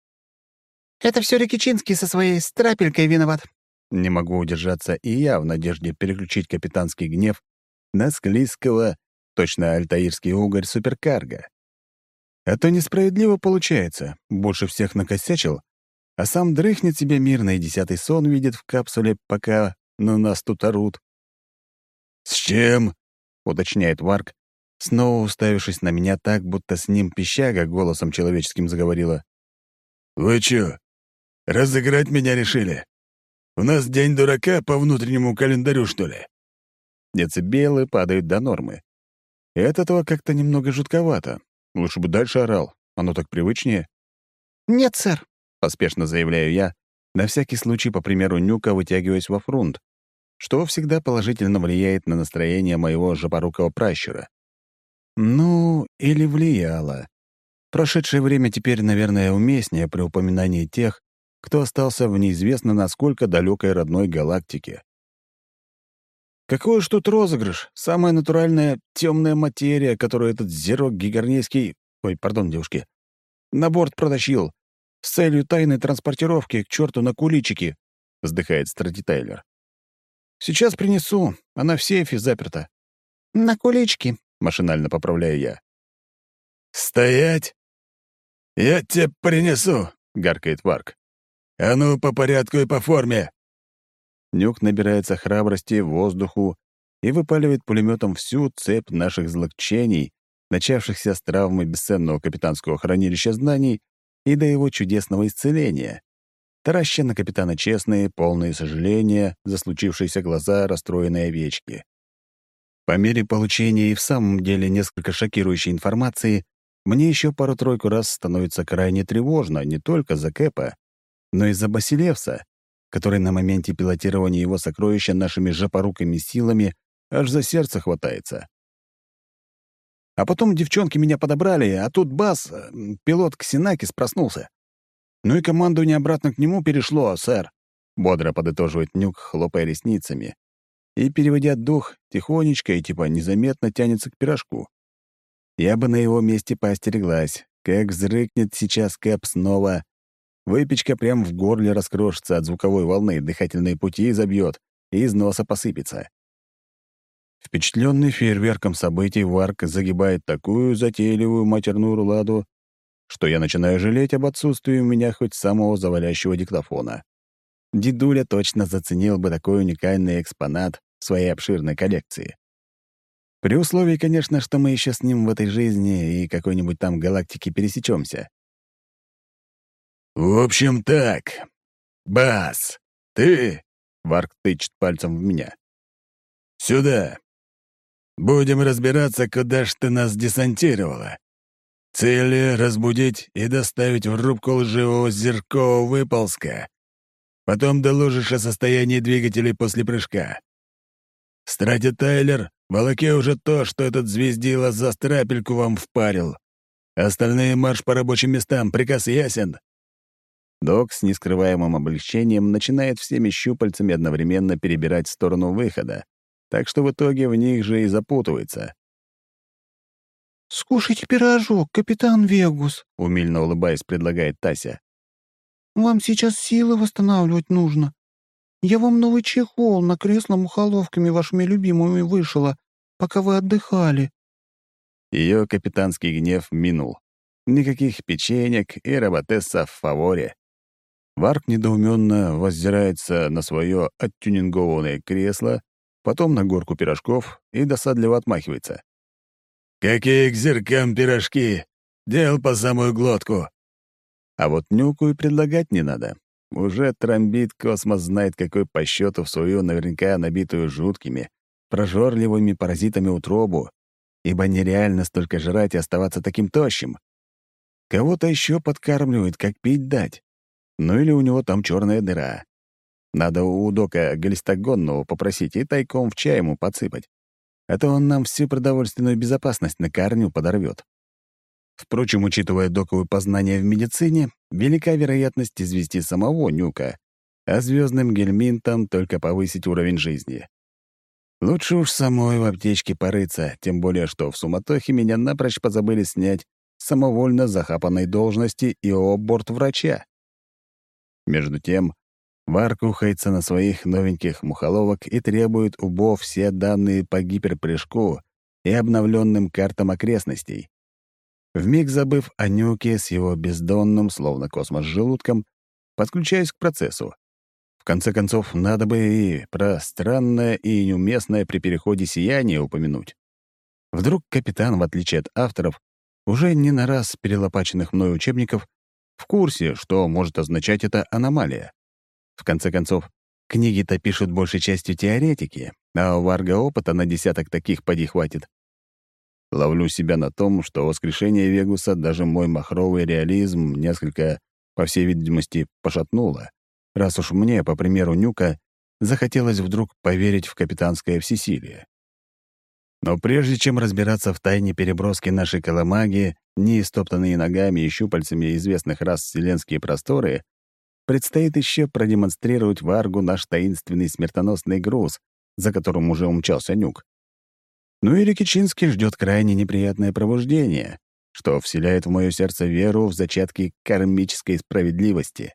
[SPEAKER 2] «Это все Рикичинский со своей страпелькой виноват».
[SPEAKER 4] Не могу удержаться и я в надежде переключить капитанский гнев на склизкого, точно альтаирский угорь суперкарго. А то несправедливо получается. Больше всех накосячил, а сам дрыхнет себе мирно и десятый сон видит в капсуле, пока на нас тут орут.
[SPEAKER 6] «С чем?»
[SPEAKER 4] — уточняет Варк, снова уставившись на меня так, будто с ним пищага голосом человеческим заговорила.
[SPEAKER 6] «Вы чё, разыграть меня решили? У нас день дурака по внутреннему календарю, что ли?»
[SPEAKER 4] Децибелы падают до нормы. И от этого как-то немного жутковато. Лучше бы дальше орал, оно так привычнее.
[SPEAKER 2] «Нет, сэр»,
[SPEAKER 4] — поспешно заявляю я, на всякий случай, по примеру Нюка, вытягиваясь во фрунт, что всегда положительно влияет на настроение моего жопорукого пращура. Ну, или влияло. Прошедшее время теперь, наверное, уместнее при упоминании тех, кто остался в неизвестно насколько далекой родной галактике. Какой уж тут розыгрыш? Самая натуральная темная материя, которую этот зерок гигарнейский... Ой, пардон, девушки. На борт протащил. С целью тайной транспортировки к черту на куличики, — вздыхает Страти Тайлер. Сейчас принесу, она в сейфе заперта.
[SPEAKER 2] «На кулички»,
[SPEAKER 4] — машинально поправляю я.
[SPEAKER 6] «Стоять! Я тебе принесу!» — гаркает Варк. «А ну, по порядку и по форме!»
[SPEAKER 4] Нюк набирается храбрости, воздуху и выпаливает пулеметом всю цепь наших злоключений, начавшихся с травмы бесценного капитанского хранилища знаний и до его чудесного исцеления, тараща на капитана честные, полные сожаления за случившиеся глаза расстроенной овечки. По мере получения и в самом деле несколько шокирующей информации, мне еще пару-тройку раз становится крайне тревожно не только за Кэпа, но и за Басилевса, который на моменте пилотирования его сокровища нашими жопорукими силами аж за сердце хватается. А потом девчонки меня подобрали, а тут Бас, пилот Ксенакис, проснулся. Ну и командование обратно к нему перешло, сэр. Бодро подытоживает Нюк, хлопая ресницами. И, переводя дух, тихонечко и типа незаметно тянется к пирожку. Я бы на его месте поостереглась. Как взрыкнет сейчас Кэп снова. Выпечка прям в горле раскрошится от звуковой волны, дыхательные пути забьет и из носа посыпется. Впечатленный фейерверком событий, Варк загибает такую затейливую матерную руладу, что я начинаю жалеть об отсутствии у меня хоть самого завалящего диктофона. Дедуля точно заценил бы такой уникальный экспонат в своей обширной коллекции. При условии, конечно, что мы еще с ним в этой жизни и какой-нибудь там галактике пересечемся.
[SPEAKER 6] «В общем так, Бас, ты...» — Варк тычет пальцем в меня. «Сюда. Будем разбираться, куда ж ты нас десантировала. Цель — разбудить и доставить в рубку лживого зеркового выползка. Потом доложишь о состоянии двигателей после прыжка. Страти Тайлер, волоки уже то, что этот звездила за страпельку вам впарил. Остальные марш по рабочим местам, приказ ясен?»
[SPEAKER 4] Док с нескрываемым облегчением начинает всеми щупальцами одновременно перебирать в сторону выхода, так что в итоге в них же и запутывается.
[SPEAKER 2] «Скушайте пирожок, капитан Вегус»,
[SPEAKER 4] — умильно улыбаясь, предлагает Тася.
[SPEAKER 2] «Вам сейчас силы восстанавливать нужно. Я вам новый чехол на кресло мухоловками вашими любимыми вышила, пока вы отдыхали».
[SPEAKER 4] Ее капитанский гнев минул. Никаких печенек и роботесса в фаворе. Варк недоуменно воззирается на свое оттюнингованное кресло, потом на горку пирожков и досадливо отмахивается.
[SPEAKER 6] «Какие к зеркам пирожки! Дел по самую глотку!»
[SPEAKER 4] А вот Нюку и предлагать не надо. Уже тромбит космос знает какой по счету в свою наверняка набитую жуткими, прожорливыми паразитами утробу, ибо нереально столько жрать и оставаться таким тощим. Кого-то еще подкармливает, как пить дать. Ну или у него там черная дыра. Надо у дока Галистогонного попросить и тайком в чай ему подсыпать. а то он нам всю продовольственную безопасность на корню подорвет. Впрочем, учитывая доковые познания в медицине, велика вероятность извести самого Нюка, а звездным гельминтам только повысить уровень жизни. Лучше уж самой в аптечке порыться, тем более что в суматохе меня напрочь позабыли снять с самовольно захапанной должности и оборт врача. Между тем, Варк ухается на своих новеньких мухоловок и требует у Бо все данные по гиперпрыжку и обновленным картам окрестностей. Вмиг забыв о Нюке с его бездонным, словно космос, желудком, подключаюсь к процессу. В конце концов, надо бы и про странное и неуместное при переходе сияние упомянуть. Вдруг капитан, в отличие от авторов, уже не на раз перелопаченных мной учебников, в курсе, что может означать эта аномалия. В конце концов, книги-то пишут большей частью теоретики, а у Варга опыта на десяток таких поди хватит. Ловлю себя на том, что воскрешение Вегуса даже мой махровый реализм несколько, по всей видимости, пошатнуло, раз уж мне, по примеру Нюка, захотелось вдруг поверить в капитанское всесилие. Но прежде чем разбираться в тайне переброски нашей колымаги, не истоптанные ногами и щупальцами известных рас вселенские просторы, предстоит еще продемонстрировать Варгу наш таинственный смертоносный груз, за которым уже умчался Нюк. Ну и Рикичинский ждет крайне неприятное пробуждение, что вселяет в мое сердце веру в зачатки кармической справедливости.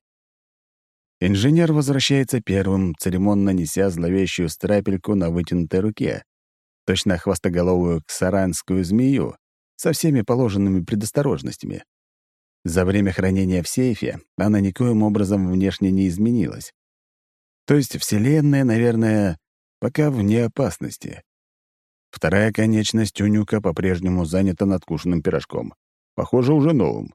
[SPEAKER 4] Инженер возвращается первым, церемонно неся зловещую страпельку на вытянутой руке, точно хвостоголовую ксаранскую змею, со всеми положенными предосторожностями. За время хранения в сейфе она никоим образом внешне не изменилась. То есть Вселенная, наверное, пока вне опасности. Вторая конечность у Нюка по-прежнему занята надкушенным пирожком. Похоже, уже новым.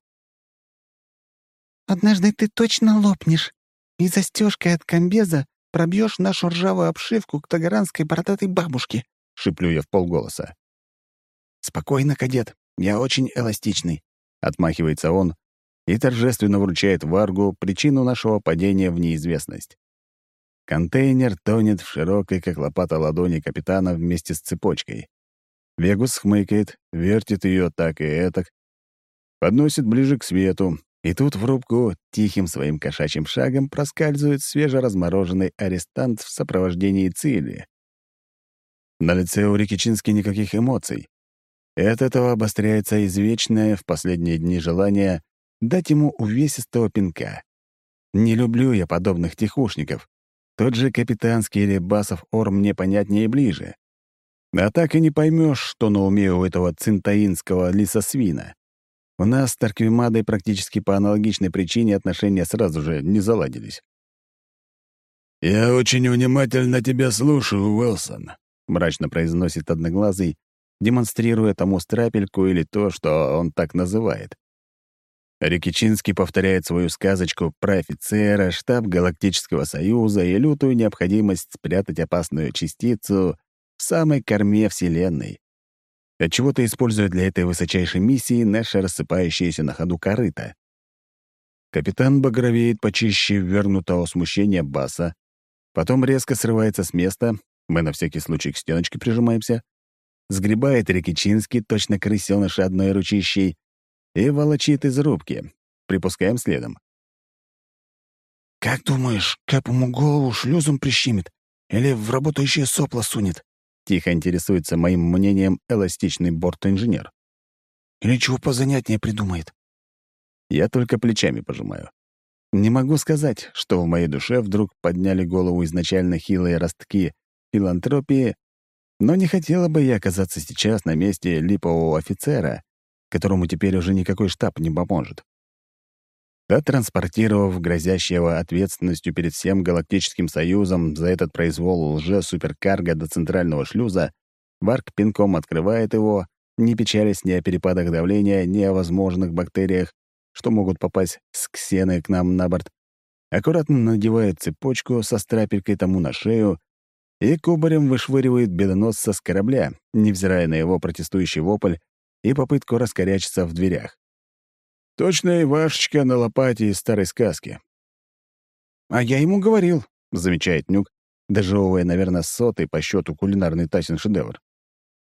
[SPEAKER 2] «Однажды ты точно лопнешь, и застежкой от комбеза пробьешь нашу ржавую обшивку к тагаранской бородатой бабушке», —
[SPEAKER 4] шиплю я вполголоса. «Спокойно, кадет, я очень эластичный», — отмахивается он и торжественно вручает Варгу причину нашего падения в неизвестность. Контейнер тонет в широкой, как лопата, ладони капитана вместе с цепочкой. Вегус хмыкает, вертит ее так и этак, подносит ближе к свету, и тут в рубку тихим своим кошачьим шагом проскальзывает свежеразмороженный арестант в сопровождении Цили. На лице у Рикичински никаких эмоций. И от этого обостряется извечное в последние дни желание дать ему увесистого пинка. Не люблю я подобных тихушников. Тот же капитанский или басов ор мне понятнее и ближе. А так и не поймешь, что на уме у этого цинтаинского лисосвина. У нас с Тарквимадой практически по аналогичной причине отношения сразу же не заладились.
[SPEAKER 6] «Я очень внимательно тебя слушаю, Уилсон», — мрачно произносит Одноглазый, демонстрируя тому страпельку или то, что он так называет.
[SPEAKER 4] Рикичинский повторяет свою сказочку про офицера, штаб Галактического Союза и лютую необходимость спрятать опасную частицу в самой корме Вселенной. Отчего-то используя для этой высочайшей миссии наше рассыпающееся на ходу корыто. Капитан багровеет почище ввернутого смущения баса, потом резко срывается с места, мы на всякий случай к стеночке прижимаемся, сгребает Рикичинский, точно крысёныш одной ручищей, и волочит из рубки. Припускаем следом.
[SPEAKER 5] «Как думаешь, Кэп ему голову шлюзом прищемит или в работающее сопло сунет?»
[SPEAKER 4] Тихо интересуется моим мнением эластичный бортинженер.
[SPEAKER 5] «Или чего позанятнее придумает?»
[SPEAKER 4] Я только плечами пожимаю. Не могу сказать, что в моей душе вдруг подняли голову изначально хилые ростки филантропии, но не хотела бы я оказаться сейчас на месте липового офицера, которому теперь уже никакой штаб не поможет. Оттранспортировав грозящего ответственностью перед всем Галактическим Союзом за этот произвол лже-суперкарго до центрального шлюза, Варк пинком открывает его, не печалясь ни о перепадах давления, ни о возможных бактериях, что могут попасть с ксены к нам на борт, аккуратно надевает цепочку со страпелькой тому на шею и кубарем вышвыривает бедоносца с корабля, невзирая на его протестующий вопль и попытку раскорячиться в дверях. Точно Ивашечка на лопате из старой сказки.
[SPEAKER 5] «А я ему говорил»,
[SPEAKER 4] — замечает Нюк, дожевывая, наверное, сотый по счету кулинарный Тасин шедевр.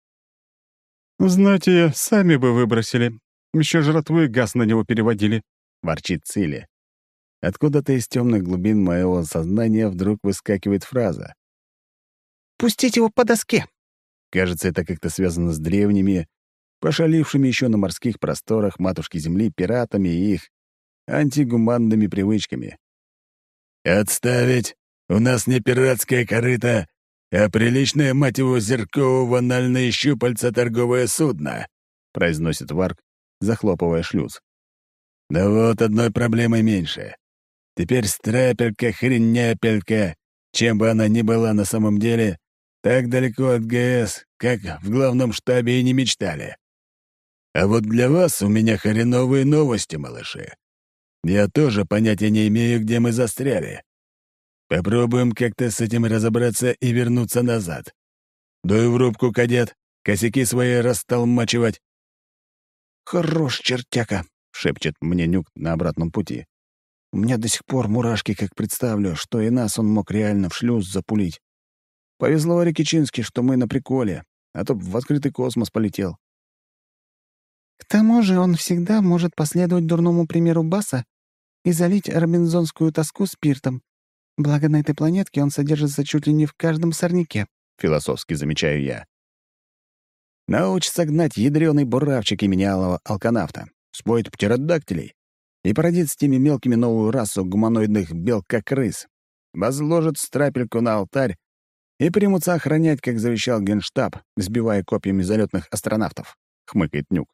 [SPEAKER 3] «Знаете, сами бы выбросили. Еще жратву и газ на него переводили», — ворчит Цилли.
[SPEAKER 4] Откуда-то из темных глубин моего сознания вдруг выскакивает фраза.
[SPEAKER 2] «Пустить его по доске!»
[SPEAKER 4] Кажется, это как-то связано с древними, пошалившими еще на морских просторах матушки Земли пиратами и их антигуманными привычками.
[SPEAKER 6] «Отставить! У нас не пиратская корыта, а приличное, мать его, зеркового в анальные щупальца торговое судно», —
[SPEAKER 4] произносит Варг, захлопывая шлюз.
[SPEAKER 6] «Да вот одной проблемой меньше. Теперь страпелька, хреняпелька, чем бы она ни была на самом деле, так далеко от ГС, как в главном штабе и не мечтали. А вот для вас у меня хреновые новости, малыши. Я тоже понятия не имею, где мы застряли. Попробуем как-то с этим разобраться и вернуться назад. Дуй в рубку, кадет, косяки свои растолмачивать».
[SPEAKER 5] «Хорош, чертяка», — шепчет мне Нюк на обратном пути. «У меня до сих пор мурашки, как представлю, что и нас он мог реально в шлюз запулить. Повезло Рикичински, что мы на приколе, а то б в открытый космос полетел».
[SPEAKER 2] К тому же он всегда может последовать дурному примеру Баса и залить робинзонскую тоску спиртом. Благо на этой планетке он содержится чуть ли не в каждом сорняке.
[SPEAKER 4] Философски замечаю я. Научится гнать ядреный буравчик имени алого алканавта, споет птеродактилей и породит с теми мелкими новую расу гуманоидных белка-крыс, возложит страпельку на алтарь и примутся охранять, как завещал Генштаб, сбивая копьями залетных астронавтов, — хмыкает Нюк.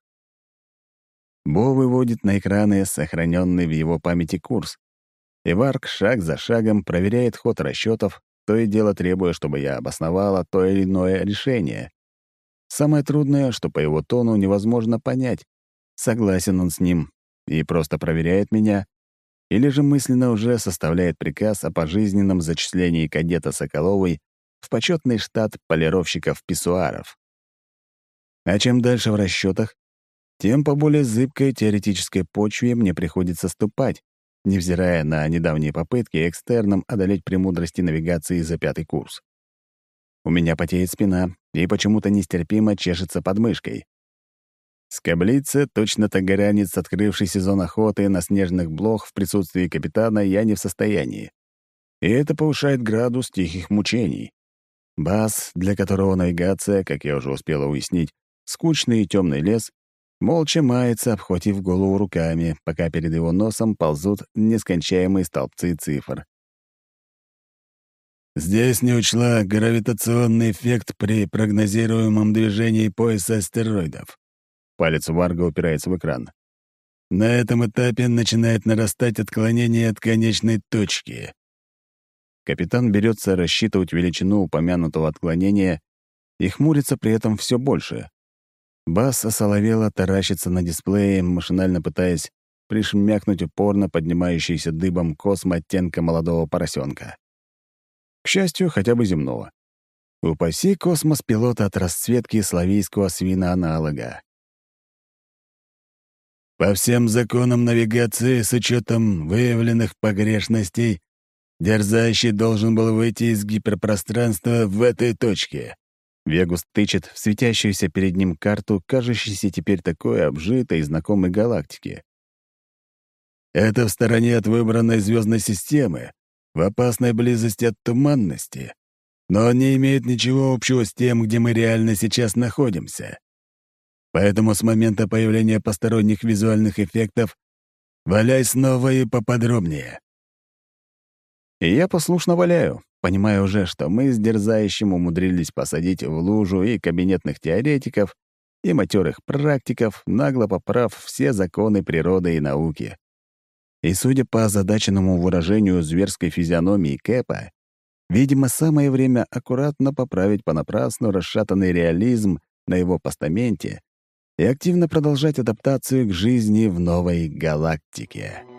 [SPEAKER 4] Бо выводит на экраны сохраненный в его памяти курс, и Варг шаг за шагом проверяет ход расчетов, то и дело требуя, чтобы я обосновала то или иное решение. Самое трудное, что по его тону невозможно понять, согласен он с ним и просто проверяет меня, или же мысленно уже составляет приказ о пожизненном зачислении кадета Соколовой в почетный штат полировщиков-писсуаров. А чем дальше в расчетах, тем по более зыбкой теоретической почве мне приходится ступать, невзирая на недавние попытки экстерном одолеть премудрости навигации за пятый курс. У меня потеет спина и почему-то нестерпимо чешется под мышкой. Скоблиться точно тагаранец, открывший сезон охоты на снежных блох в присутствии капитана, я не в состоянии. И это повышает градус тихих мучений. Бас, для которого навигация, как я уже успела уяснить, скучный и темный лес, молча мается, обхватив голову руками, пока перед его носом ползут нескончаемые столбцы цифр.
[SPEAKER 6] «Здесь не учла гравитационный эффект при прогнозируемом движении пояса астероидов».
[SPEAKER 4] Палец Варга упирается в экран.
[SPEAKER 6] «На этом этапе начинает нарастать отклонение от конечной точки».
[SPEAKER 4] Капитан берется рассчитывать величину упомянутого отклонения и хмурится при этом все больше. Бас осоловело таращится на дисплее, машинально пытаясь пришмякнуть упорно поднимающийся дыбом космо оттенка молодого поросенка. К счастью, хотя бы земного. Упаси космос-пилота от расцветки славийского свиноаналога.
[SPEAKER 6] По всем законам навигации с учетом выявленных погрешностей, дерзающий должен был выйти из гиперпространства в этой точке.
[SPEAKER 4] Вегус тычет в светящуюся перед ним карту, кажущейся теперь такой обжитой и знакомой галактики.
[SPEAKER 6] Это в стороне от выбранной звездной системы, в опасной близости от туманности, но не имеет ничего общего с тем, где мы реально сейчас находимся. Поэтому с момента появления посторонних визуальных эффектов валяй снова и поподробнее.
[SPEAKER 4] И я послушно валяю, понимая уже, что мы с дерзающим умудрились посадить в лужу и кабинетных теоретиков, и матерых практиков, нагло поправ все законы природы и науки. И, судя по озадаченному выражению зверской физиономии Кэпа, видимо, самое время аккуратно поправить понапрасну расшатанный реализм на его постаменте и активно продолжать адаптацию к жизни в новой галактике.